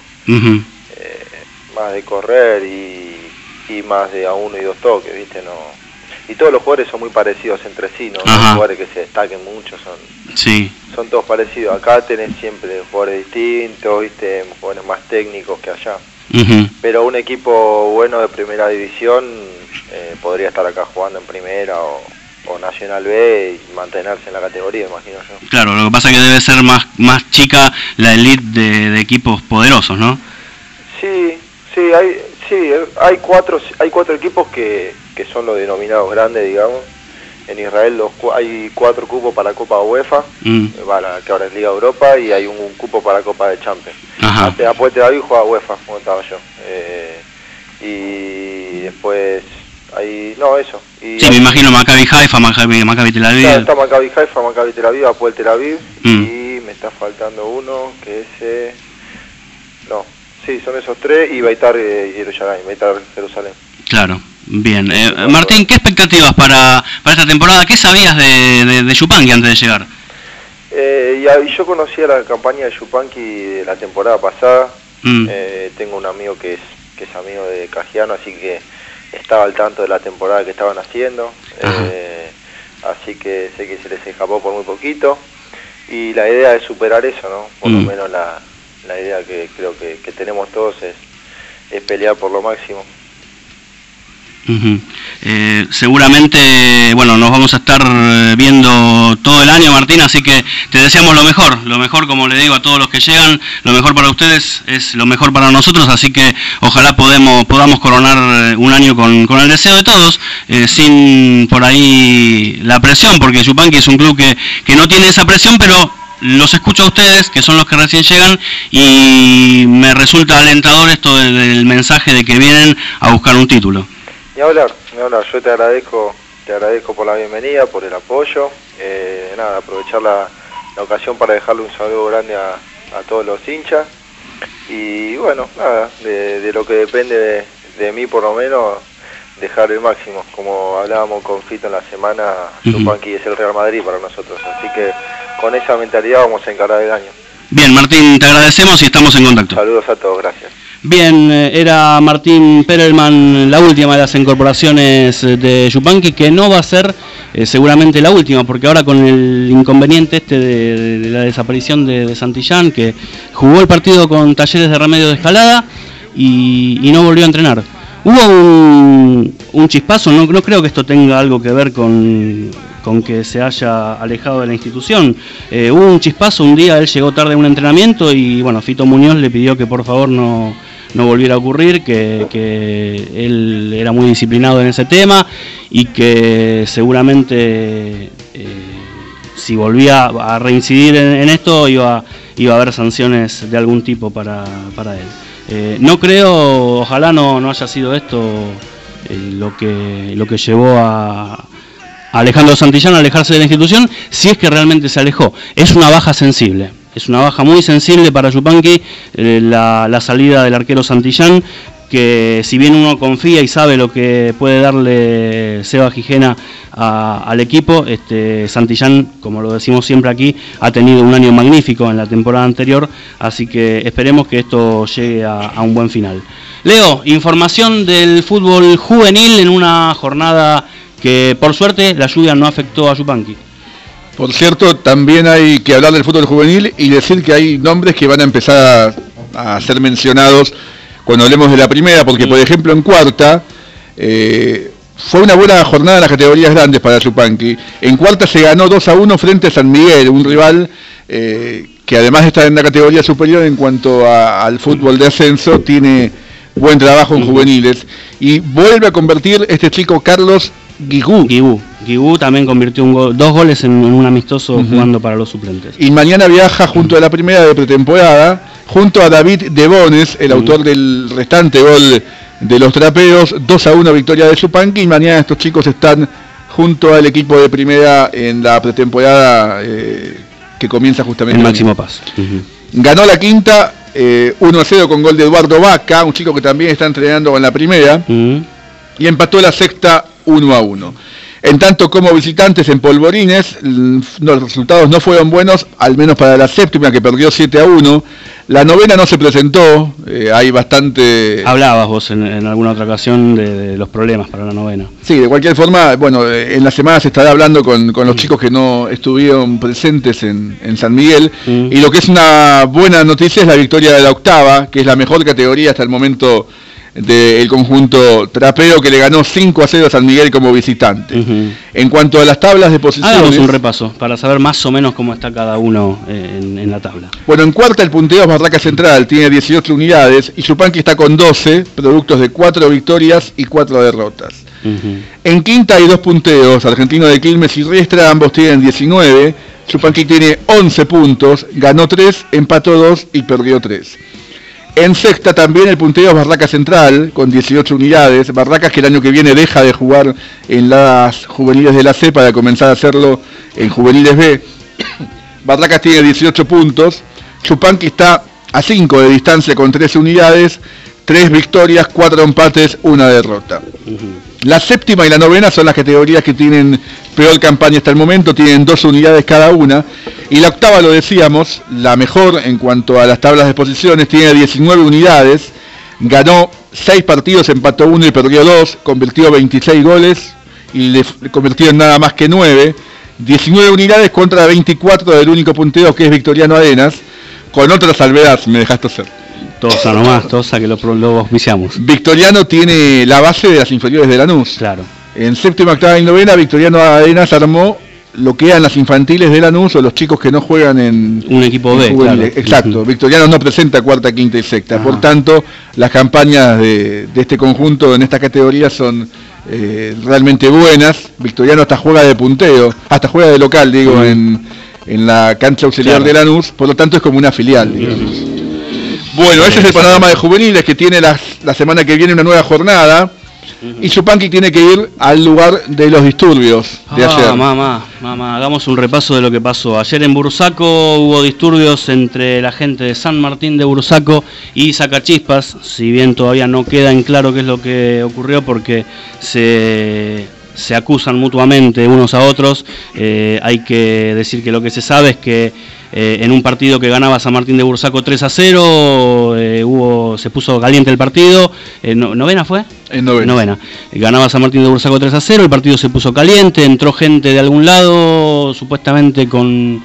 Speaker 10: más de correr y más de a uno y dos toques, ¿viste? No. Y todos los jugadores son muy parecidos entre sí, ¿no? Los jugadores que se destaquen mucho son todos parecidos. Acá tenés siempre jugadores distintos, ¿viste? Jugadores más técnicos que allá. Pero un equipo bueno de primera división podría estar acá jugando en primera o Nacional B y mantenerse en la categoría, imagino yo.
Speaker 3: Claro, lo que pasa es que debe ser más chica la elite de equipos poderosos, ¿no?
Speaker 10: Sí, hay cuatro equipos que son los denominados grandes, digamos. En Israel hay 4 cupos para Copa UEFA, que ahora es Liga Europa, y hay un cupo para Copa de Champions. Hapoel Tel Aviv juega UEFA, como estaba yo. Y después eso. Y
Speaker 3: sí, me imagino Maccabi Haifa, Maccabi Tel Aviv.
Speaker 10: Está Maccabi Haifa, Maccabi Tel Aviv, Hapoel Tel Aviv, y me está faltando uno, que es... Sí, son esos 3 y Beitar Jerusalén. Claro,
Speaker 3: bien. Martín, ¿qué expectativas para esta temporada? ¿Qué sabías de Yupanqui antes de llegar?
Speaker 10: Y yo conocía la campaña de Yupanqui de la temporada pasada. Tengo un amigo que es amigo de Cajiano, así que estaba al tanto de la temporada que estaban haciendo. Así que sé que se les escapó por muy poquito. Y la idea es superar eso, ¿no? Por lo menos la idea que creo que tenemos todos es pelear por lo máximo.
Speaker 3: Seguramente, bueno, nos vamos a estar viendo todo el año, Martín, así que te deseamos lo mejor, como le digo a todos los que llegan, lo mejor para ustedes es lo mejor para nosotros, así que ojalá podamos coronar un año con el deseo de todos, sin por ahí la presión, porque Yupanqui es un club que no tiene esa presión, pero los escucho a ustedes, que son los que recién llegan, y me resulta alentador esto del mensaje de que vienen a buscar un título.
Speaker 10: Ni hablar, yo te agradezco por la bienvenida, por el apoyo, aprovechar la ocasión para dejarle un saludo grande a todos los hinchas, y bueno, de lo que depende de mí por lo menos, dejar el máximo, como hablábamos con Fito en la semana, Yupanqui es el Real Madrid para nosotros, así que con esa mentalidad vamos a encarar el año.
Speaker 3: Bien, Martín, te agradecemos y estamos en contacto.
Speaker 10: Saludos a todos, gracias.
Speaker 3: Bien, era Martín Perelman, la última de las incorporaciones de Yupanqui, que no va a ser seguramente la última, porque ahora con el inconveniente de la desaparición de Santillán, que jugó el partido con Talleres de Remedios de Escalada, y no volvió a entrenar. Hubo un chispazo, no creo que esto tenga algo que ver con que se haya alejado de la institución. Hubo un chispazo, un día él llegó tarde a un entrenamiento y bueno, Fito Muñoz le pidió que por favor no volviera a ocurrir, que él era muy disciplinado en ese tema y que seguramente si volvía a reincidir en esto iba a haber sanciones de algún tipo para él. No creo, ojalá no haya sido esto lo que llevó a Alejandro Santillán a alejarse de la institución, si es que realmente se alejó. Es una baja sensible, es una baja muy sensible para Yupanqui, la salida del arquero Santillán, que si bien uno confía y sabe lo que puede darle Seba Gijena al equipo, Santillán, como lo decimos siempre aquí, ha tenido un año magnífico en la temporada anterior, así que esperemos que esto llegue a un buen final. Leo, información del fútbol juvenil en una jornada que por suerte la lluvia no afectó a Yupanqui.
Speaker 7: Por cierto, también hay que hablar del fútbol juvenil y decir que hay nombres que van a empezar a ser mencionados cuando hablemos de la primera, porque por ejemplo en cuarta fue una buena jornada en las categorías grandes para Yupanqui. En cuarta se ganó 2-1 frente a San Miguel, un rival que además está en la categoría superior en cuanto al fútbol de ascenso, tiene buen trabajo en juveniles y vuelve a convertir este chico Carlos Guigú
Speaker 3: también convirtió 2 goles en un amistoso jugando para los suplentes.
Speaker 7: Y mañana viaja junto a la primera de pretemporada, junto a David Debones, el autor del restante gol de los traperos, 2-1 victoria de Yupanqui, y mañana estos chicos están junto al equipo de primera en la pretemporada que comienza justamente
Speaker 3: el Máximo Paz.
Speaker 7: Ganó la quinta 1-0 con gol de Eduardo Vaca, un chico que también está entrenando en la primera, y empató la sexta 1-1. En tanto, como visitantes en Polvorines, los resultados no fueron buenos, al menos para la séptima, que perdió 7-1. La novena no se presentó, hay bastante...
Speaker 3: Hablabas vos en alguna otra ocasión de los problemas para la novena.
Speaker 7: Sí, de cualquier forma, bueno, en la semana se estará hablando con los chicos que no estuvieron presentes en San Miguel, y lo que es una buena noticia es la victoria de la octava, que es la mejor categoría hasta el momento del conjunto trapero, que le ganó 5-0 a San Miguel como visitante. En cuanto a las tablas de posiciones,
Speaker 3: hagamos un repaso para saber más o menos cómo está cada uno en la tabla.
Speaker 7: Bueno, en cuarta el punteo es Barraca Central, tiene 18 unidades, y Yupanqui está con 12, productos de 4 victorias y 4 derrotas. En quinta hay 2 punteos, Argentino de Quilmes y Riestra, ambos tienen 19, Yupanqui tiene 11 puntos, ganó 3, empató 2 y perdió 3. En sexta también el punteo es Barraca Central, con 18 unidades. Barracas que el año que viene deja de jugar en las juveniles de la C para comenzar a hacerlo en juveniles B. Barracas tiene 18 puntos. Yupanqui está a 5 de distancia con 13 unidades, 3 victorias, 4 empates, 1 derrota. La séptima y la novena son las categorías que tienen peor campaña hasta el momento, tienen 2 unidades cada una. Y la octava, lo decíamos, la mejor en cuanto a las tablas de posiciones, tiene 19 unidades, ganó 6 partidos, empató 1 y perdió 2, convirtió 26 goles y le convirtió en nada más que 9. 19 unidades contra 24 del único punteo que es Victoriano Arenas, con otra salvedad, me dejaste hacer.
Speaker 3: Tosa nomás, Tosa que lo auspiciamos.
Speaker 7: Victoriano tiene la base de las inferiores de Lanús.
Speaker 3: Claro.
Speaker 7: En séptima, octava y novena, Victoriano Arenas armó lo que eran las infantiles de Lanús o los chicos que no juegan en
Speaker 3: un equipo B, claro.
Speaker 7: Exacto, Victoriano no presenta cuarta, quinta y sexta. Por tanto, las campañas de este conjunto en esta categoría son realmente buenas. Victoriano hasta juega de punteo, hasta juega de local, digo, en la cancha auxiliar de Lanús, por lo tanto es como una filial, digamos. Bueno, ese es el panorama de juveniles, que tiene la semana que viene una nueva jornada. Y Yupanqui tiene que ir al lugar de los disturbios de ayer.
Speaker 3: Mamá, hagamos un repaso de lo que pasó. Ayer en Bursaco hubo disturbios entre la gente de San Martín de Bursaco y Sacachispas, si bien todavía no queda en claro qué es lo que ocurrió porque se acusan mutuamente unos a otros. Hay que decir que lo que se sabe es que en un partido que ganaba San Martín de Bursaco 3-0, se puso caliente el partido. ¿Novena fue?
Speaker 7: En novena.
Speaker 3: Ganaba San Martín de Bursaco 3-0, el partido se puso caliente, entró gente de algún lado, supuestamente con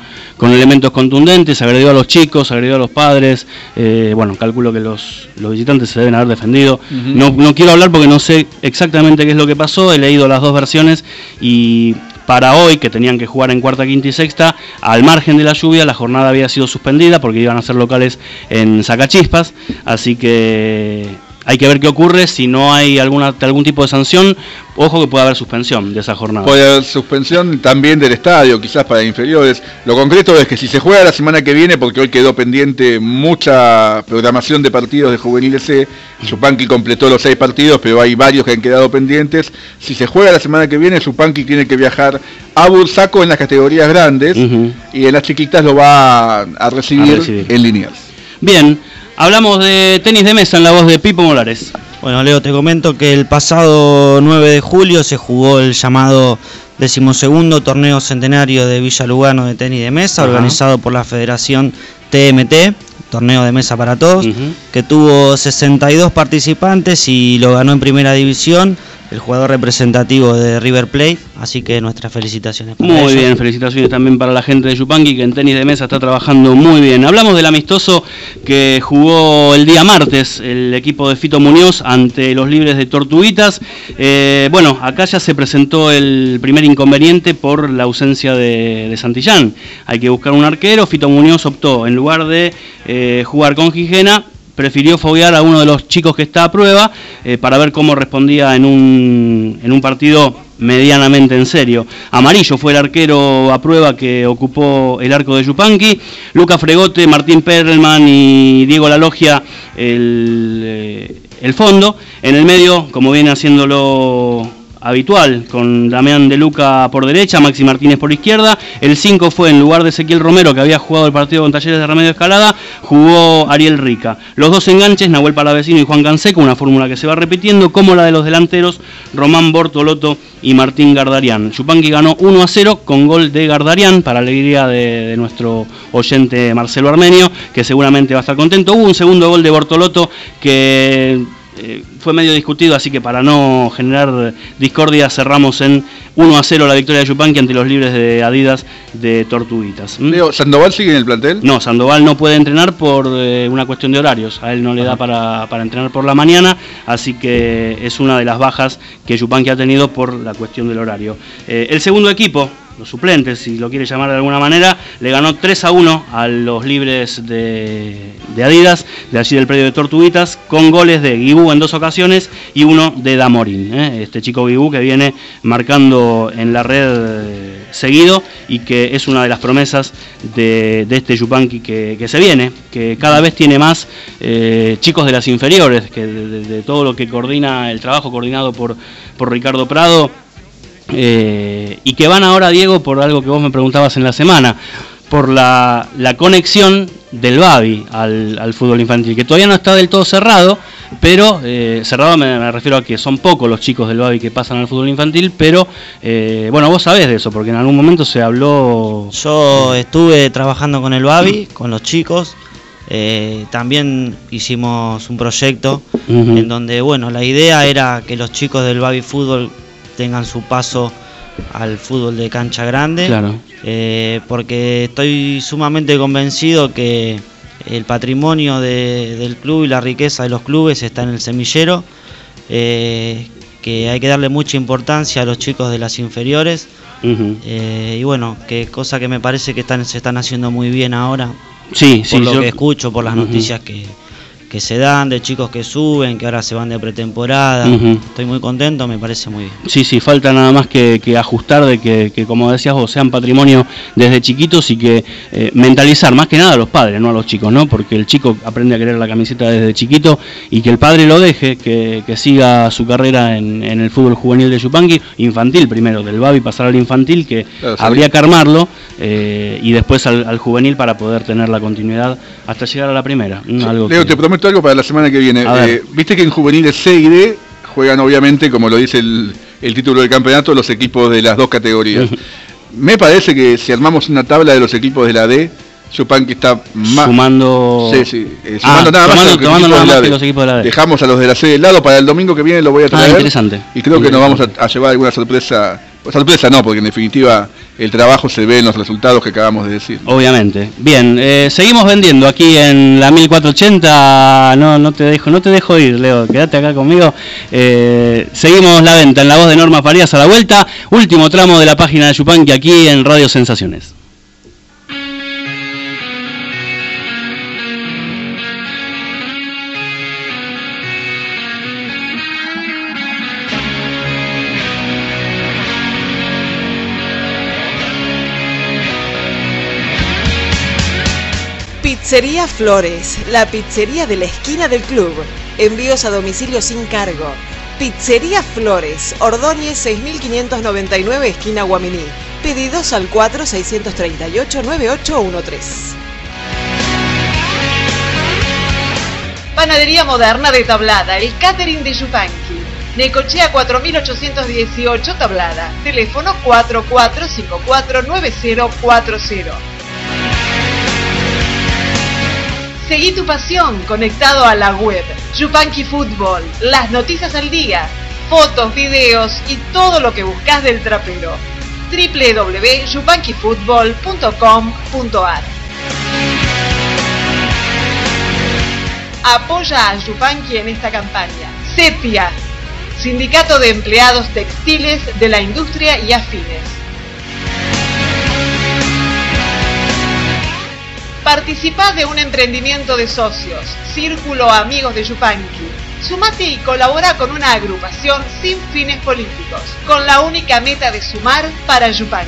Speaker 3: con elementos contundentes, agredió a los chicos, agredió a los padres. Bueno, calculo que los visitantes se deben haber defendido. No quiero hablar porque no sé exactamente qué es lo que pasó, he leído las dos versiones y para hoy, que tenían que jugar en cuarta, quinta y sexta, al margen de la lluvia, la jornada había sido suspendida porque iban a ser locales en Sacachispas, así que hay que ver qué ocurre. Si no hay algún tipo de sanción, ojo que puede haber suspensión de esa jornada.
Speaker 7: Puede haber suspensión también del estadio, quizás para inferiores. Lo concreto es que si se juega la semana que viene, porque hoy quedó pendiente mucha programación de partidos de Juveniles C, Yupanqui completó los 6 partidos, pero hay varios que han quedado pendientes. Si se juega la semana que viene, Yupanqui tiene que viajar a Bursaco en las categorías grandes y en las chiquitas lo va a recibir en Liniers.
Speaker 3: Bien. Hablamos de tenis de mesa en la voz de Pipo Molares.
Speaker 6: Bueno, Leo, te comento que el pasado 9 de julio se jugó el llamado 12º torneo centenario de Villa Lugano de tenis de mesa, organizado por la Federación TMT, torneo de mesa para todos, que tuvo 62 participantes y lo ganó en primera división el jugador representativo de River Plate, así que nuestras felicitaciones para
Speaker 3: Muy bien, felicitaciones también para la gente de Yupanqui, que en tenis de mesa está trabajando muy bien. Hablamos del amistoso que jugó el día martes el equipo de Fito Muñoz ante los Libres de Tortuguitas. Bueno, acá ya se presentó el primer inconveniente por la ausencia de Santillán. Hay que buscar un arquero. Fito Muñoz optó, en lugar de jugar con Gijena, prefirió foguear a uno de los chicos que está a prueba para ver cómo respondía en un partido medianamente en serio. Amarillo fue el arquero a prueba que ocupó el arco de Yupanqui. Lucas Fregote, Martín Perelman y Diego La Logia el fondo. En el medio, como viene haciéndolo habitual, con Damián de Luca por derecha, Maxi Martínez por izquierda. El 5 fue, en lugar de Ezequiel Romero, que había jugado el partido con Talleres de Remedio Escalada, jugó Ariel Rica. Los dos enganches, Nahuel Palavecino y Juan Canseco, una fórmula que se va repitiendo, como la de los delanteros Román Bortolotto y Martín Gardarián. Yupanqui ganó 1-0 con gol de Gardarián, para alegría de nuestro oyente Marcelo Armenio, que seguramente va a estar contento. Hubo un segundo gol de Bortolotto que fue medio discutido, así que para no generar discordia cerramos en 1-0 la victoria de Yupanqui ante los Libres de Adidas de Tortuguitas.
Speaker 7: Leo, ¿Sandoval sigue en el plantel?
Speaker 3: No, Sandoval no puede entrenar por una cuestión de horarios. A él no le da para entrenar por la mañana, así que es una de las bajas que Yupanqui ha tenido por la cuestión del horario. El segundo equipo, los suplentes, si lo quiere llamar de alguna manera, le ganó 3-1 a los Libres de Adidas, de allí del predio de Tortuguitas, con goles de Guibú en 2 ocasiones y uno de Damorín. Este chico Guibú que viene marcando en la red seguido y que es una de las promesas de este Yupanqui que se viene, que cada vez tiene más chicos de las inferiores, que de todo lo que coordina, el trabajo coordinado por Ricardo Prado, y que van ahora, Diego, por algo que vos me preguntabas en la semana, por la conexión del Babi al fútbol infantil, que todavía no está del todo cerrado, pero cerrado me refiero a que son pocos los chicos del Babi que pasan al fútbol infantil, pero bueno, vos sabés de eso, porque en algún momento se habló.
Speaker 6: Yo estuve trabajando con el Babi, con los chicos. También hicimos un proyecto en donde, bueno, la idea era que los chicos del Babi Fútbol tengan su paso al fútbol de cancha grande, claro. Porque estoy sumamente convencido que el patrimonio del club y la riqueza de los clubes está en el semillero, que hay que darle mucha importancia a los chicos de las inferiores, y bueno, que cosa que me parece que se están haciendo muy bien ahora, por lo que escucho, por las noticias que se dan, de chicos que suben, que ahora se van de pretemporada. Estoy muy contento, me parece muy bien.
Speaker 3: Sí, falta nada más que ajustar, de que como decías vos, sean patrimonio desde chiquitos y que mentalizar más que nada a los padres, no a los chicos, ¿no? Porque el chico aprende a querer la camiseta desde chiquito y que el padre lo deje, que siga su carrera en el fútbol juvenil de Yupanqui, infantil primero, del Babi pasar al infantil, que claro, habría que armarlo, y después al juvenil para poder tener la continuidad hasta llegar a la primera. Algo
Speaker 7: Leo, te prometo algo para la semana que viene. Viste que en juveniles C y D juegan, obviamente, como lo dice el título del campeonato, los equipos de las dos categorías. Me parece que si armamos una tabla de los equipos de la D, Yupanqui está más
Speaker 3: sumando.
Speaker 7: Sumando nada más que los equipos de la D. Dejamos a los de la C de lado. Para el domingo que viene lo voy a traer.
Speaker 3: Interesante.
Speaker 7: Y creo que nos vamos a llevar alguna sorpresa sorpresa no, porque en definitiva el trabajo se ve en los resultados que acabamos de decir.
Speaker 3: Obviamente. Bien, seguimos vendiendo aquí en la 1480. No te dejo ir, Leo, quédate acá conmigo. Seguimos la venta en la voz de Norma Farías a la vuelta. Último tramo de la página de Yupanqui aquí en Radio Sensaciones.
Speaker 11: Pizzería Flores, la pizzería de la esquina del club. Envíos a domicilio sin cargo. Pizzería Flores, Ordóñez 6599, esquina Guaminí. Pedidos al 4638-9813.
Speaker 1: Panadería Moderna de Tablada, el catering de Yupanqui. Necochea 4818 Tablada. Teléfono 44549040. Seguí tu pasión conectado a la web. Yupanqui Fútbol, las noticias al día, fotos, videos y todo lo que buscas del trapero. www.yupanquifutbol.com.ar. Apoya a Yupanqui en esta campaña. Sepia, Sindicato de Empleados Textiles de la Industria y Afines. Participá de un emprendimiento de socios, Círculo Amigos de Yupanqui. Sumate y colabora con una agrupación sin fines políticos, con la única meta de sumar para Yupanqui.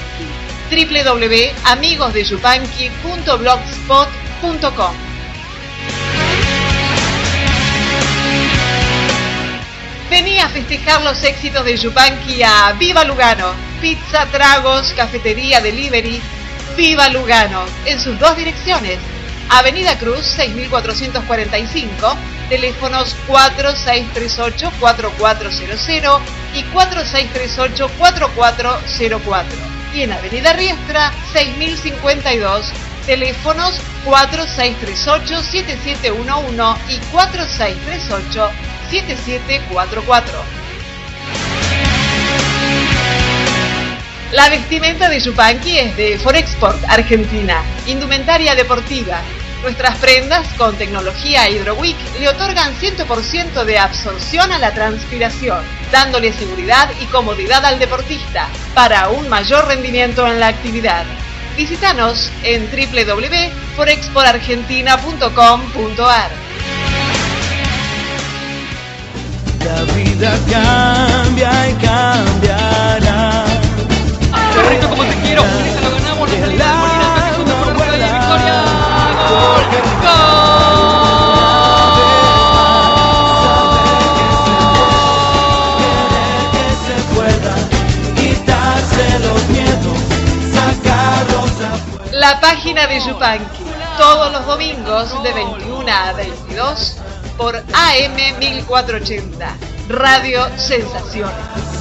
Speaker 1: www.amigosdeyupanqui.blogspot.com. Vení a festejar los éxitos de Yupanqui a Viva Lugano. Pizza, tragos, cafetería, delivery. Viva Lugano, en sus dos direcciones. Avenida Cruz 6445, teléfonos 4638-4400 y 4638-4404. Y en Avenida Riestra 6052, teléfonos 4638-7711 y 4638-7744. La vestimenta de Yupanqui es de Forexport, Argentina, indumentaria deportiva. Nuestras prendas con tecnología HydroWick le otorgan 100% de absorción a la transpiración, dándole seguridad y comodidad al deportista para un mayor rendimiento en la actividad. Visítanos en www.forexportargentina.com.ar.
Speaker 8: La vida cambia y cambiará.
Speaker 2: Perrito, como te quiero, esa lo ganamos, la salida de Molina, el segundo por un de victoria. ¡Gol!
Speaker 1: La página de Yupanqui, todos los domingos de 21 a 22 por AM 1480, Radio Sensaciones.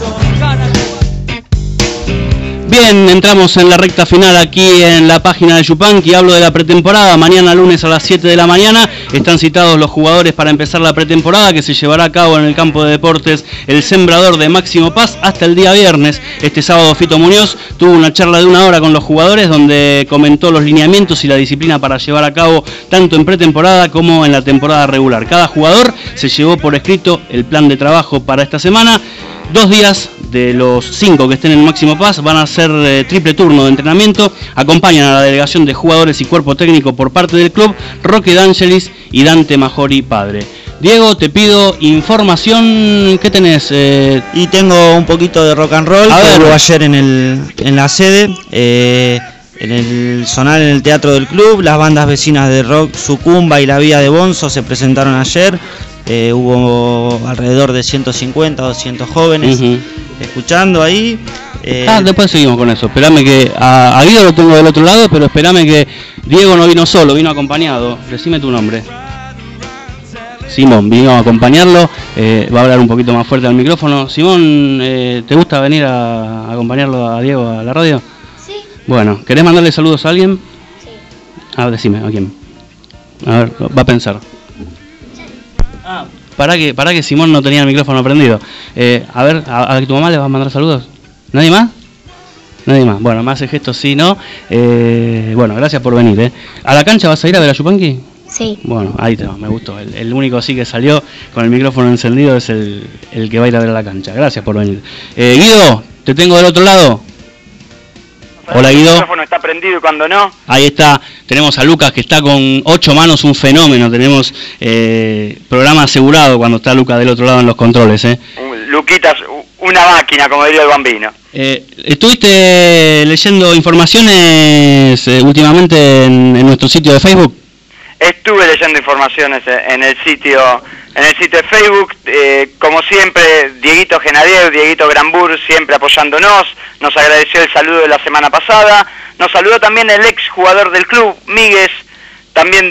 Speaker 3: Bien, entramos en la recta final aquí en la página de Yupanqui. Hablo de la pretemporada. Mañana lunes a las 7 de la mañana están citados los jugadores para empezar la pretemporada, que se llevará a cabo en el campo de deportes El Sembrador de Máximo Paz hasta el día viernes. Este sábado Fito Muñoz tuvo una charla de 1 hora con los jugadores donde comentó los lineamientos y la disciplina para llevar a cabo tanto en pretemporada como en la temporada regular. Cada jugador se llevó por escrito el plan de trabajo para esta semana. 2 días de los 5 que estén en Máximo Paz van a ser triple turno de entrenamiento. Acompañan a la delegación de jugadores y cuerpo técnico por parte del club Roque D'Angelis y Dante Majori padre. Diego, te pido información. ¿Qué tenés?
Speaker 6: Y tengo un poquito de rock and roll. Que hubo ayer en la sede, en el sonar en el teatro del club. Las bandas vecinas de rock Sucumba y La Vía de Bonzo se presentaron ayer. Hubo alrededor de 150 o 200 jóvenes escuchando ahí.
Speaker 3: Después seguimos con eso. Esperame que a Guido lo tengo del otro lado, pero esperame que Diego no vino solo, vino acompañado. Decime tu nombre. Simón vino a acompañarlo. Va a hablar un poquito más fuerte al micrófono. Simón, ¿te gusta venir a acompañarlo a Diego a la radio?
Speaker 12: Sí.
Speaker 3: Bueno, ¿querés mandarle saludos a alguien? Sí. Decime, ¿a quién? A ver, va a pensar. Para que Simón no tenía el micrófono prendido. A ver, ¿a tu mamá le vas a mandar saludos? ¿Nadie más? Nadie más. Bueno, me hace gestos sí, ¿no? Bueno, gracias por venir, ¿A la cancha vas a ir a ver a Yupanqui?
Speaker 12: Sí.
Speaker 3: Bueno, ahí te va, me gustó. El único sí que salió con el micrófono encendido es el que va a ir a ver a la cancha. Gracias por venir. Guido, te tengo del otro lado. Hola, Guido.
Speaker 4: El micrófono está prendido y cuando no.
Speaker 3: Ahí está, tenemos a Lucas que está con 8 manos, un fenómeno. Tenemos programa asegurado cuando está Lucas del otro lado en los controles.
Speaker 4: Luquitas, una máquina, como diría el Bambino.
Speaker 3: ¿Estuviste leyendo informaciones últimamente en nuestro sitio de Facebook?
Speaker 4: Estuve leyendo informaciones en el sitio de Facebook, como siempre, Dieguito Genadiev, Dieguito Granbur, siempre apoyándonos, nos agradeció el saludo de la semana pasada, nos saludó también el ex jugador del club, Míguez, también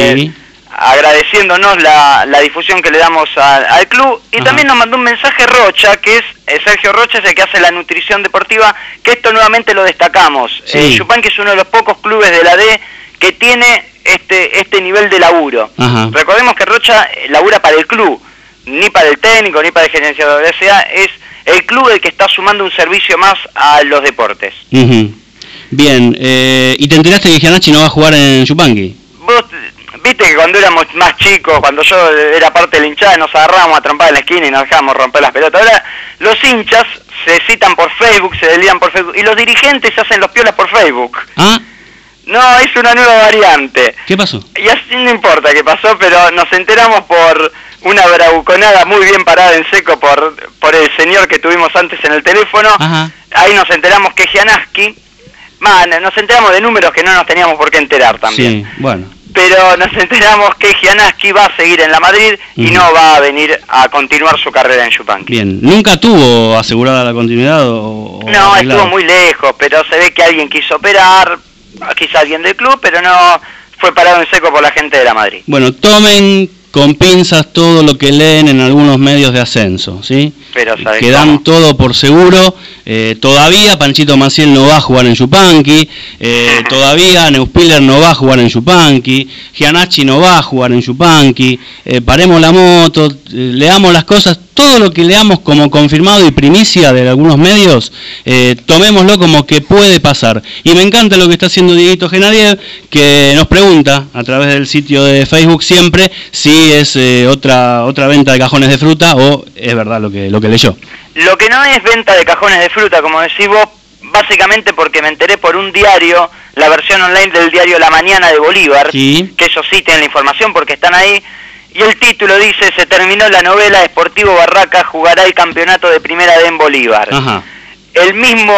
Speaker 4: agradeciéndonos la difusión que le damos al club, y también nos mandó un mensaje Rocha, que es Sergio Rocha, es el que hace la nutrición deportiva, que esto nuevamente lo destacamos. Yupanqui es uno de los pocos clubes de la D que tiene este nivel de laburo. Recordemos que Rocha labura para el club, ni para el técnico, ni para el gerenciador. O sea, es el club el que está sumando un servicio más a los deportes.
Speaker 3: Bien, ¿y te enteraste que Gianacci no va a jugar en Yupanqui?
Speaker 4: Vos viste que cuando éramos más chicos, cuando yo era parte de la hinchada, nos agarrábamos a trompar en la esquina y nos dejábamos romper las pelotas. Ahora los hinchas se citan por Facebook, se delían por Facebook, y los dirigentes se hacen los piolas por Facebook. No, es una nueva variante.
Speaker 3: ¿Qué pasó?
Speaker 4: Y así no importa qué pasó, pero nos enteramos por una bravuconada muy bien parada en seco por el señor que tuvimos antes en el teléfono. Ahí nos enteramos que Gianacci, nos enteramos de números que no nos teníamos por qué enterar también.
Speaker 3: Sí, bueno.
Speaker 4: Pero nos enteramos que Gianacci va a seguir en la Madrid y no va a venir a continuar su carrera en Yupanqui.
Speaker 3: Bien, ¿nunca tuvo asegurada la continuidad
Speaker 4: No, arreglado? Estuvo muy lejos, pero se ve que alguien quiso operar, quizá alguien del club, pero no fue parado en seco por la gente de la Madrid.
Speaker 3: Bueno, tomen con pinzas todo lo que leen en algunos medios de ascenso, ¿sí?
Speaker 4: Pero
Speaker 3: que dan todo por seguro. Todavía Panchito Maciel no va a jugar en Yupanqui, todavía Neuspiller no va a jugar en Yupanqui, Gianacci no va a jugar en Yupanqui, paremos la moto, leamos las cosas, todo lo que leamos como confirmado y primicia de algunos medios, tomémoslo como que puede pasar. Y me encanta lo que está haciendo Dieguito Genadiev, que nos pregunta a través del sitio de Facebook siempre si es otra venta de cajones de fruta o es verdad lo que leyó.
Speaker 4: Lo que no es venta de cajones de fruta, como decís vos, básicamente porque me enteré por un diario, la versión online del diario La Mañana de Bolívar, que ellos sí tienen la información porque están ahí, y el título dice: se terminó la novela, Sportivo Barracas jugará el campeonato de Primera D en Bolívar. El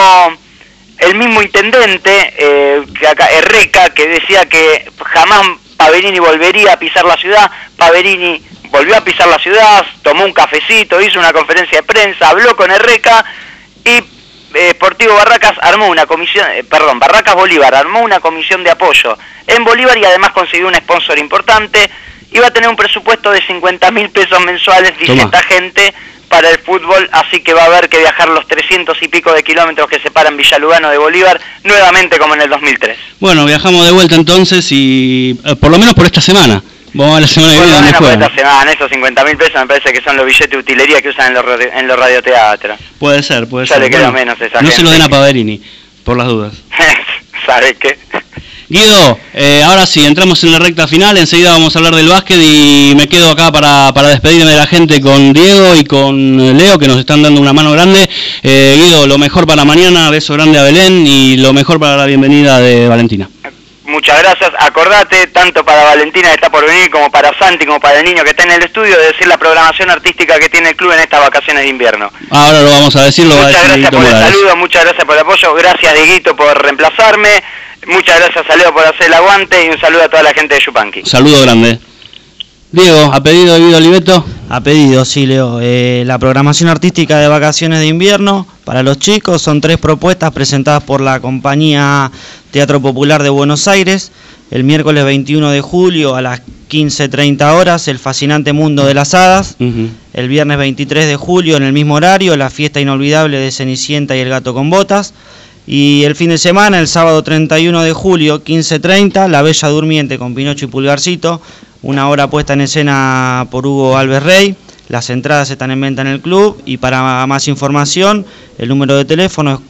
Speaker 4: mismo intendente, Herreca, que decía que jamás Paverini volvería a pisar la ciudad, Paverini volvió a pisar la ciudad, tomó un cafecito, hizo una conferencia de prensa, habló con Herreca y Sportivo Barracas armó una comisión, Barracas Bolívar armó una comisión de apoyo en Bolívar y además consiguió un sponsor importante. Iba a tener un presupuesto de 50.000 pesos mensuales, dice esta gente, para el fútbol, así que va a haber que viajar los 300 y pico de kilómetros que separan Villalugano de Bolívar, nuevamente como en el 2003.
Speaker 3: Bueno, viajamos de vuelta entonces y por lo menos por esta semana. Vamos a la semana que viene donde juegan.
Speaker 4: Esta semana, esos 50.000 pesos me parece que son los billetes de utilería que usan en los radioteatros.
Speaker 3: Puede ser.
Speaker 4: Ya le queda menos esa gente.
Speaker 3: No se lo den a Paverini, por las dudas.
Speaker 4: ¿Sabe qué?
Speaker 3: Guido, ahora sí, entramos en la recta final, enseguida vamos a hablar del básquet y me quedo acá para despedirme de la gente con Diego y con Leo, que nos están dando una mano grande. Guido, lo mejor para mañana, beso grande a Belén y lo mejor para la bienvenida de Valentina.
Speaker 4: Muchas gracias. Acordate, tanto para Valentina que está por venir, como para Santi, como para el niño que está en el estudio, de decir la programación artística que tiene el club en estas vacaciones de invierno.
Speaker 3: Ahora lo vamos a decir, lo va a decir.
Speaker 4: Muchas gracias por el saludo, muchas gracias por el apoyo, gracias Dieguito por reemplazarme, muchas gracias a Leo por hacer el aguante y un saludo a toda la gente de Yupanqui.
Speaker 3: Saludo grande. Diego, ¿a pedido de Guido Oliveto?
Speaker 6: A pedido, sí, Leo. La programación artística de vacaciones de invierno para los chicos son 3 propuestas presentadas por la compañía Teatro Popular de Buenos Aires. El miércoles 21 de julio a las 15:30 horas, El fascinante mundo de las hadas. El viernes 23 de julio, en el mismo horario, La fiesta inolvidable de Cenicienta y el gato con botas. Y el fin de semana, el sábado 31 de julio, 15:30, La bella durmiente con Pinocho y Pulgarcito. Una obra puesta en escena por Hugo Alves Rey. Las entradas están en venta en el club y para más información el número de teléfono es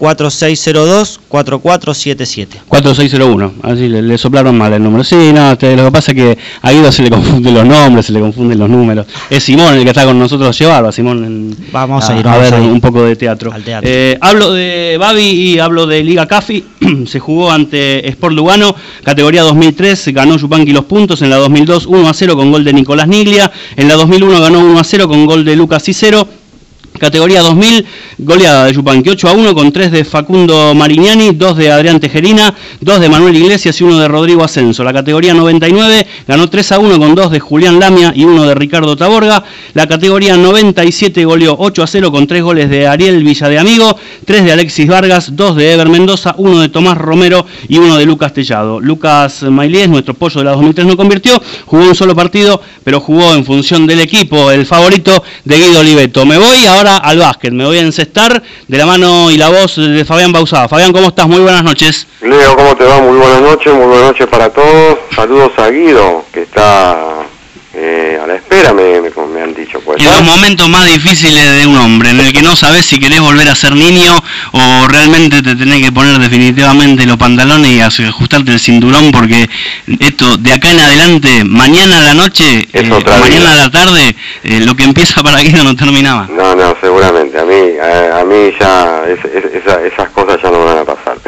Speaker 6: 4602-4477.
Speaker 3: 4601, así le soplaron mal el número. Sí, no, lo que pasa es que a Guido se le confunden los nombres, se le confunden los números. Es Simón el que está con nosotros, llevarlo a Simón
Speaker 6: vamos a
Speaker 3: ver
Speaker 6: a
Speaker 3: un poco de teatro.
Speaker 6: Al teatro.
Speaker 3: Hablo de Babi y hablo de Liga Cafi. Se jugó ante Sport Lugano, categoría 2003, ganó Yupanqui los puntos. En la 2002 1-0 con gol de Nicolás Niglia. En la 2001 ganó 1-0 con gol de Lucas Cicero. Categoría 2000, goleada de Yupanqui, 8-1 con 3 de Facundo Marignani, 2 de Adrián Tejerina, 2 de Manuel Iglesias y 1 de Rodrigo Ascenso. La categoría 99 ganó 3-1 con 2 de Julián Lamia y 1 de Ricardo Taborga. La categoría 97 goleó 8-0 con 3 goles de Ariel Villadeamigo, 3 de Alexis Vargas, 2 de Ever Mendoza, 1 de Tomás Romero y 1 de Lucas Tellado. Lucas Mailíes, nuestro pollo de la 2003, no convirtió, jugó un solo partido, pero jugó en función del equipo, el favorito de Guido Oliveto. Me voy ahora al básquet, me voy a encestar de la mano y la voz de Fabián Bauzá. Fabián, ¿cómo estás? Muy buenas noches.
Speaker 12: Leo, ¿cómo te va? Muy buenas noches para todos. Saludos a Guido, que está a la espera, me han dicho. Pues,
Speaker 3: en los momentos más difíciles de un hombre, en el que no sabes si querés volver a ser niño o realmente te tenés que poner definitivamente los pantalones y ajustarte el cinturón, porque esto de acá en adelante, mañana a la noche, mañana a la tarde, lo que empieza para Guido no terminaba.
Speaker 12: No, seguramente. A mí ya esas cosas ya no van a pasar.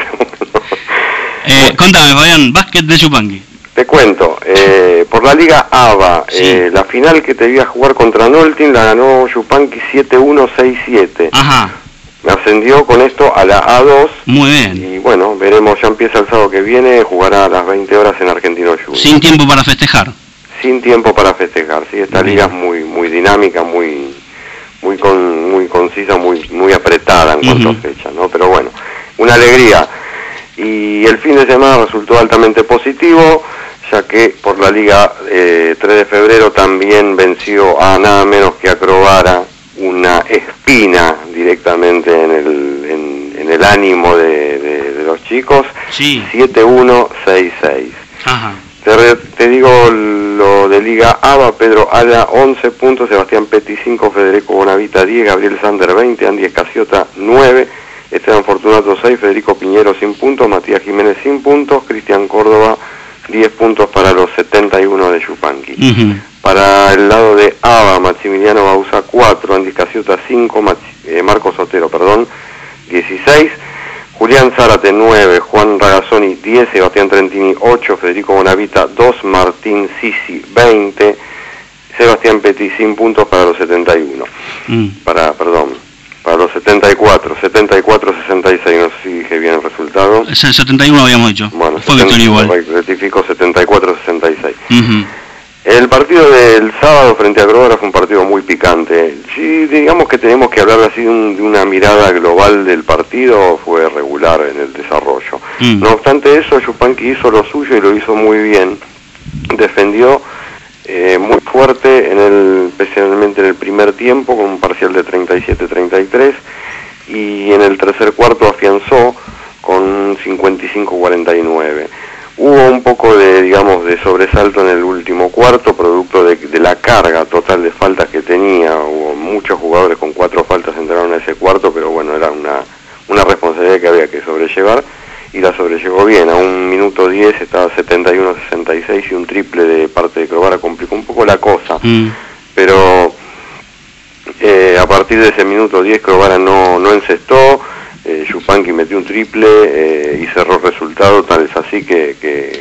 Speaker 3: Contame, Fabián, básquet de Yupanqui.
Speaker 12: Te cuento, por la Liga ABA, la final que te iba a jugar contra Nolting la ganó Yupanqui 7-1, 6-7.
Speaker 3: Ajá.
Speaker 12: Ascendió con esto a la A2.
Speaker 3: Muy bien.
Speaker 12: Y bueno, veremos, ya empieza el sábado que viene, jugará a las 20 horas en Argentino Junior.
Speaker 3: Sin tiempo para festejar.
Speaker 12: Sin tiempo para festejar, sí, esta liga es muy dinámica, muy concisa, muy apretada en cuanto a fecha, ¿no? Pero bueno, una alegría. Y el fin de semana resultó altamente positivo, ya que por la Liga 3 de febrero también venció a nada menos que a Crovara, una espina directamente en el ánimo de los chicos, 7-1, 6-6.
Speaker 3: Ajá.
Speaker 12: Te digo lo de Liga ABA: Pedro Ala 11 puntos, Sebastián Petti 5, Federico Bonavita 10, Gabriel Sander 20, Andy Escaciota 9, Esteban Fortunato 6, Federico Piñero sin puntos, Matías Jiménez sin puntos, Cristian Córdoba 10 puntos para los 71 de Yupanqui. Para el lado de ABA, Maximiliano Bauzá 4, Andy Escaciota 5, Marcos Sotero, 16, Julián Zárate 9, Juan Ragazzoni 10, Sebastián Trentini 8, Federico Bonavita 2, Martín Sisi 20, Sebastián Petti sin puntos para los 71. Para los 74, 66, no sé si dije bien el resultado.
Speaker 3: Es el 71 habíamos dicho.
Speaker 12: Bueno,
Speaker 3: fue victoria igual.
Speaker 12: Rectifico, 74, 66. El partido del sábado frente a Crovara fue un partido muy picante. Sí, digamos que tenemos que hablar así de una mirada global del partido, fue regular en el desarrollo. No obstante eso, Yupanqui hizo lo suyo y lo hizo muy bien. Defendió muy fuerte, especialmente en el primer tiempo, con un parcial de 37-33, y en el tercer cuarto afianzó con 55-49. Hubo un poco de sobresalto en el último cuarto, producto de la carga total de faltas que tenía. Hubo muchos jugadores con 4 faltas entraron a ese cuarto, pero bueno, era una responsabilidad que había que sobrellevar, y la sobrellevó bien. A 1 minuto 10 estaba 71-66 y un triple de parte de Crovara complicó un poco la cosa. Pero a partir de ese minuto 10 Crovara no encestó. Yupanqui metió un triple y cerró el resultado, tal es así que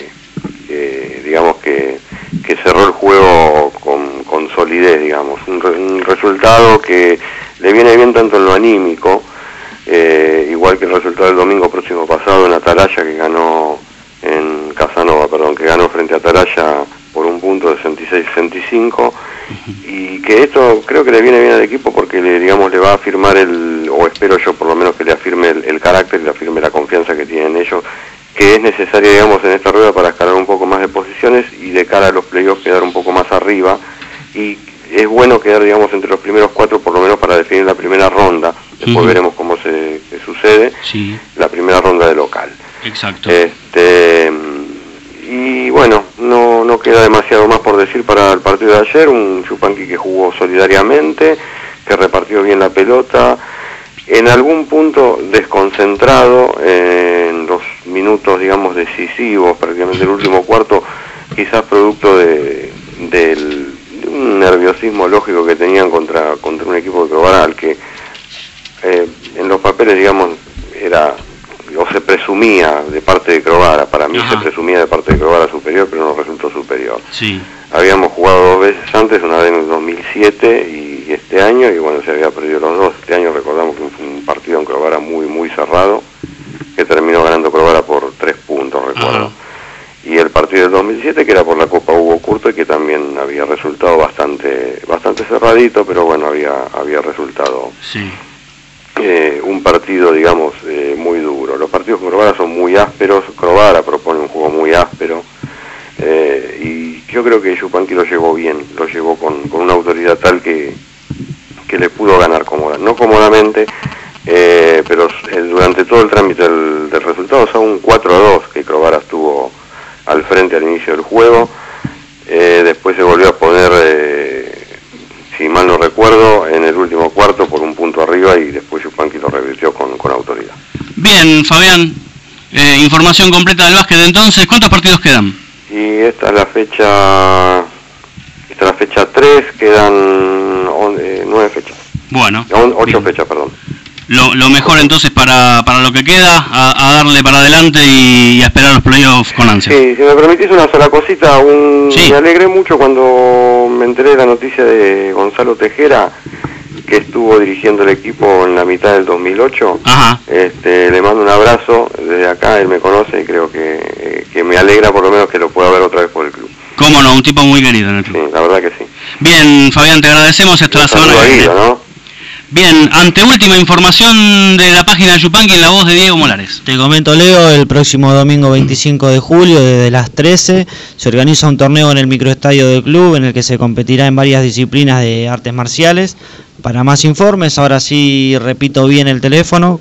Speaker 12: cerró el juego con solidez, digamos. Un resultado que le viene bien tanto en lo anímico, igual que el resultado del domingo próximo pasado en Atalaya, que ganó en Casanova, que ganó frente a Atalaya por un punto de 66-65, y que esto creo que le viene bien al equipo porque le va a afirmar o espero yo por lo menos que le afirme el carácter y le afirme la confianza que tienen ellos, que es necesaria en esta rueda para escalar un poco más de posiciones y de cara a los playoffs quedar un poco más arriba, y es bueno quedar entre los primeros 4 por lo menos para definir la primera ronda. Después veremos cómo se sucede la primera ronda de local.
Speaker 3: Exacto.
Speaker 12: Y bueno, no no queda demasiado más por decir para el partido de ayer. Un Yupanqui que jugó solidariamente, que repartió bien la pelota, en algún punto desconcentrado en los minutos, digamos, decisivos, prácticamente el último cuarto, quizás producto de un nerviosismo lógico que tenían contra un equipo de Crobara al que en los papeles, digamos, era o se presumía de parte de Crobara. Para mí se presumía de parte de Crobara superior, pero no resultó superior.
Speaker 3: Sí.
Speaker 12: Habíamos jugado 2 veces antes, una vez en el 2007 y este año, y bueno, se había perdido los dos. Este año recordamos que fue un partido en Crobara muy cerrado, que terminó ganando Crobara por 3 puntos, recuerdo. Y el partido del 2007, que era por la Copa Hugo Curto, y que también había resultado bastante cerradito, pero bueno, había resultado un partido, digamos, muy duro. Los partidos con Crobara son muy ásperos, Crobara propone un juego muy áspero, y yo creo que Yupanqui lo llevó bien, lo llevó con una autoridad tal que le pudo ganar no cómodamente, pero durante todo el trámite del resultado, o sea, un 4-2 que Crobara estuvo al frente al inicio del juego. Después se volvió a poner, si mal no recuerdo, en el último cuarto por un punto arriba, y después Yupanqui lo revirtió con autoridad.
Speaker 3: Bien, Fabián, información completa del básquet entonces. ¿Cuántos partidos quedan?
Speaker 12: Y esta es la fecha 3, quedan 9 fechas.
Speaker 3: Bueno.
Speaker 12: 8 fechas, perdón.
Speaker 3: Lo mejor entonces para lo que queda, a darle para adelante y a esperar los playoffs con ansia.
Speaker 12: Sí, si me permitís una sola cosita, me alegré mucho cuando me enteré de la noticia de Gonzalo Tejera, que estuvo dirigiendo el equipo en la mitad del 2008. Le mando un abrazo desde acá, él me conoce y creo que me alegra por lo menos que lo pueda ver otra vez por el club.
Speaker 3: Cómo no, un tipo muy querido en el club.
Speaker 12: Sí, la verdad que sí.
Speaker 3: Bien, Fabián, te agradecemos. Hasta la semana que viene.
Speaker 12: ¿No?
Speaker 3: Bien, anteúltima información de la página de Yupanqui en la voz de Diego Molares.
Speaker 6: Te comento, Leo, el próximo domingo 25 de julio, desde las 13, se organiza un torneo en el microestadio del club en el que se competirá en varias disciplinas de artes marciales. Para más informes, ahora sí repito bien el teléfono,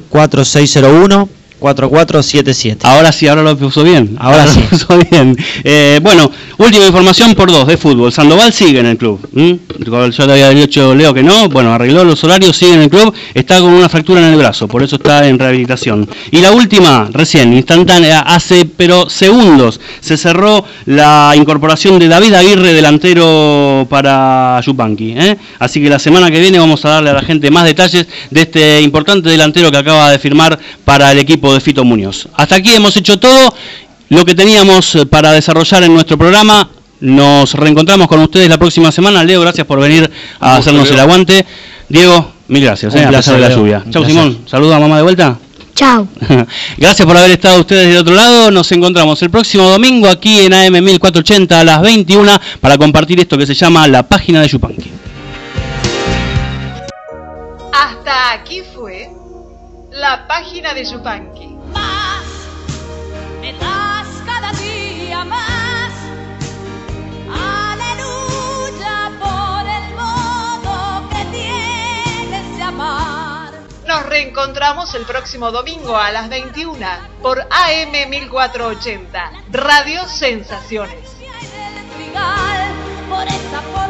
Speaker 6: 4601-4477.
Speaker 3: Ahora sí, ahora lo puso bien.
Speaker 6: Ahora sí.
Speaker 3: Lo puso bien. Bueno, última información por 2 de fútbol. Sandoval sigue en el club. Yo te había dicho, Leo, que no. Bueno, arregló los horarios, sigue en el club. Está con una fractura en el brazo, por eso está en rehabilitación. Y la última, recién, instantánea, hace pero segundos, se cerró la incorporación de David Aguirre, delantero para Yupanqui. Así que la semana que viene vamos a darle a la gente más detalles de este importante delantero que acaba de firmar para el equipo de Fito Muñoz. Hasta aquí hemos hecho todo lo que teníamos para desarrollar en nuestro programa. Nos reencontramos con ustedes la próxima semana. Leo, gracias por venir a hacernos el aguante. Diego, mil gracias, a pesar de la lluvia. Chau, Simón. Saluda a mamá de vuelta.
Speaker 13: Chao.
Speaker 3: Gracias por haber estado ustedes del otro lado. Nos encontramos el próximo domingo aquí en AM 1480 a las 21 para compartir esto que se llama La Página de Yupanqui.
Speaker 1: Hasta aquí fue La Página de Yupanqui.
Speaker 14: Me das cada día más. Aleluya por el modo que tienes de amar.
Speaker 1: Nos reencontramos el próximo domingo a las 21 por AM 1480, Radio Sensaciones.
Speaker 14: Por esa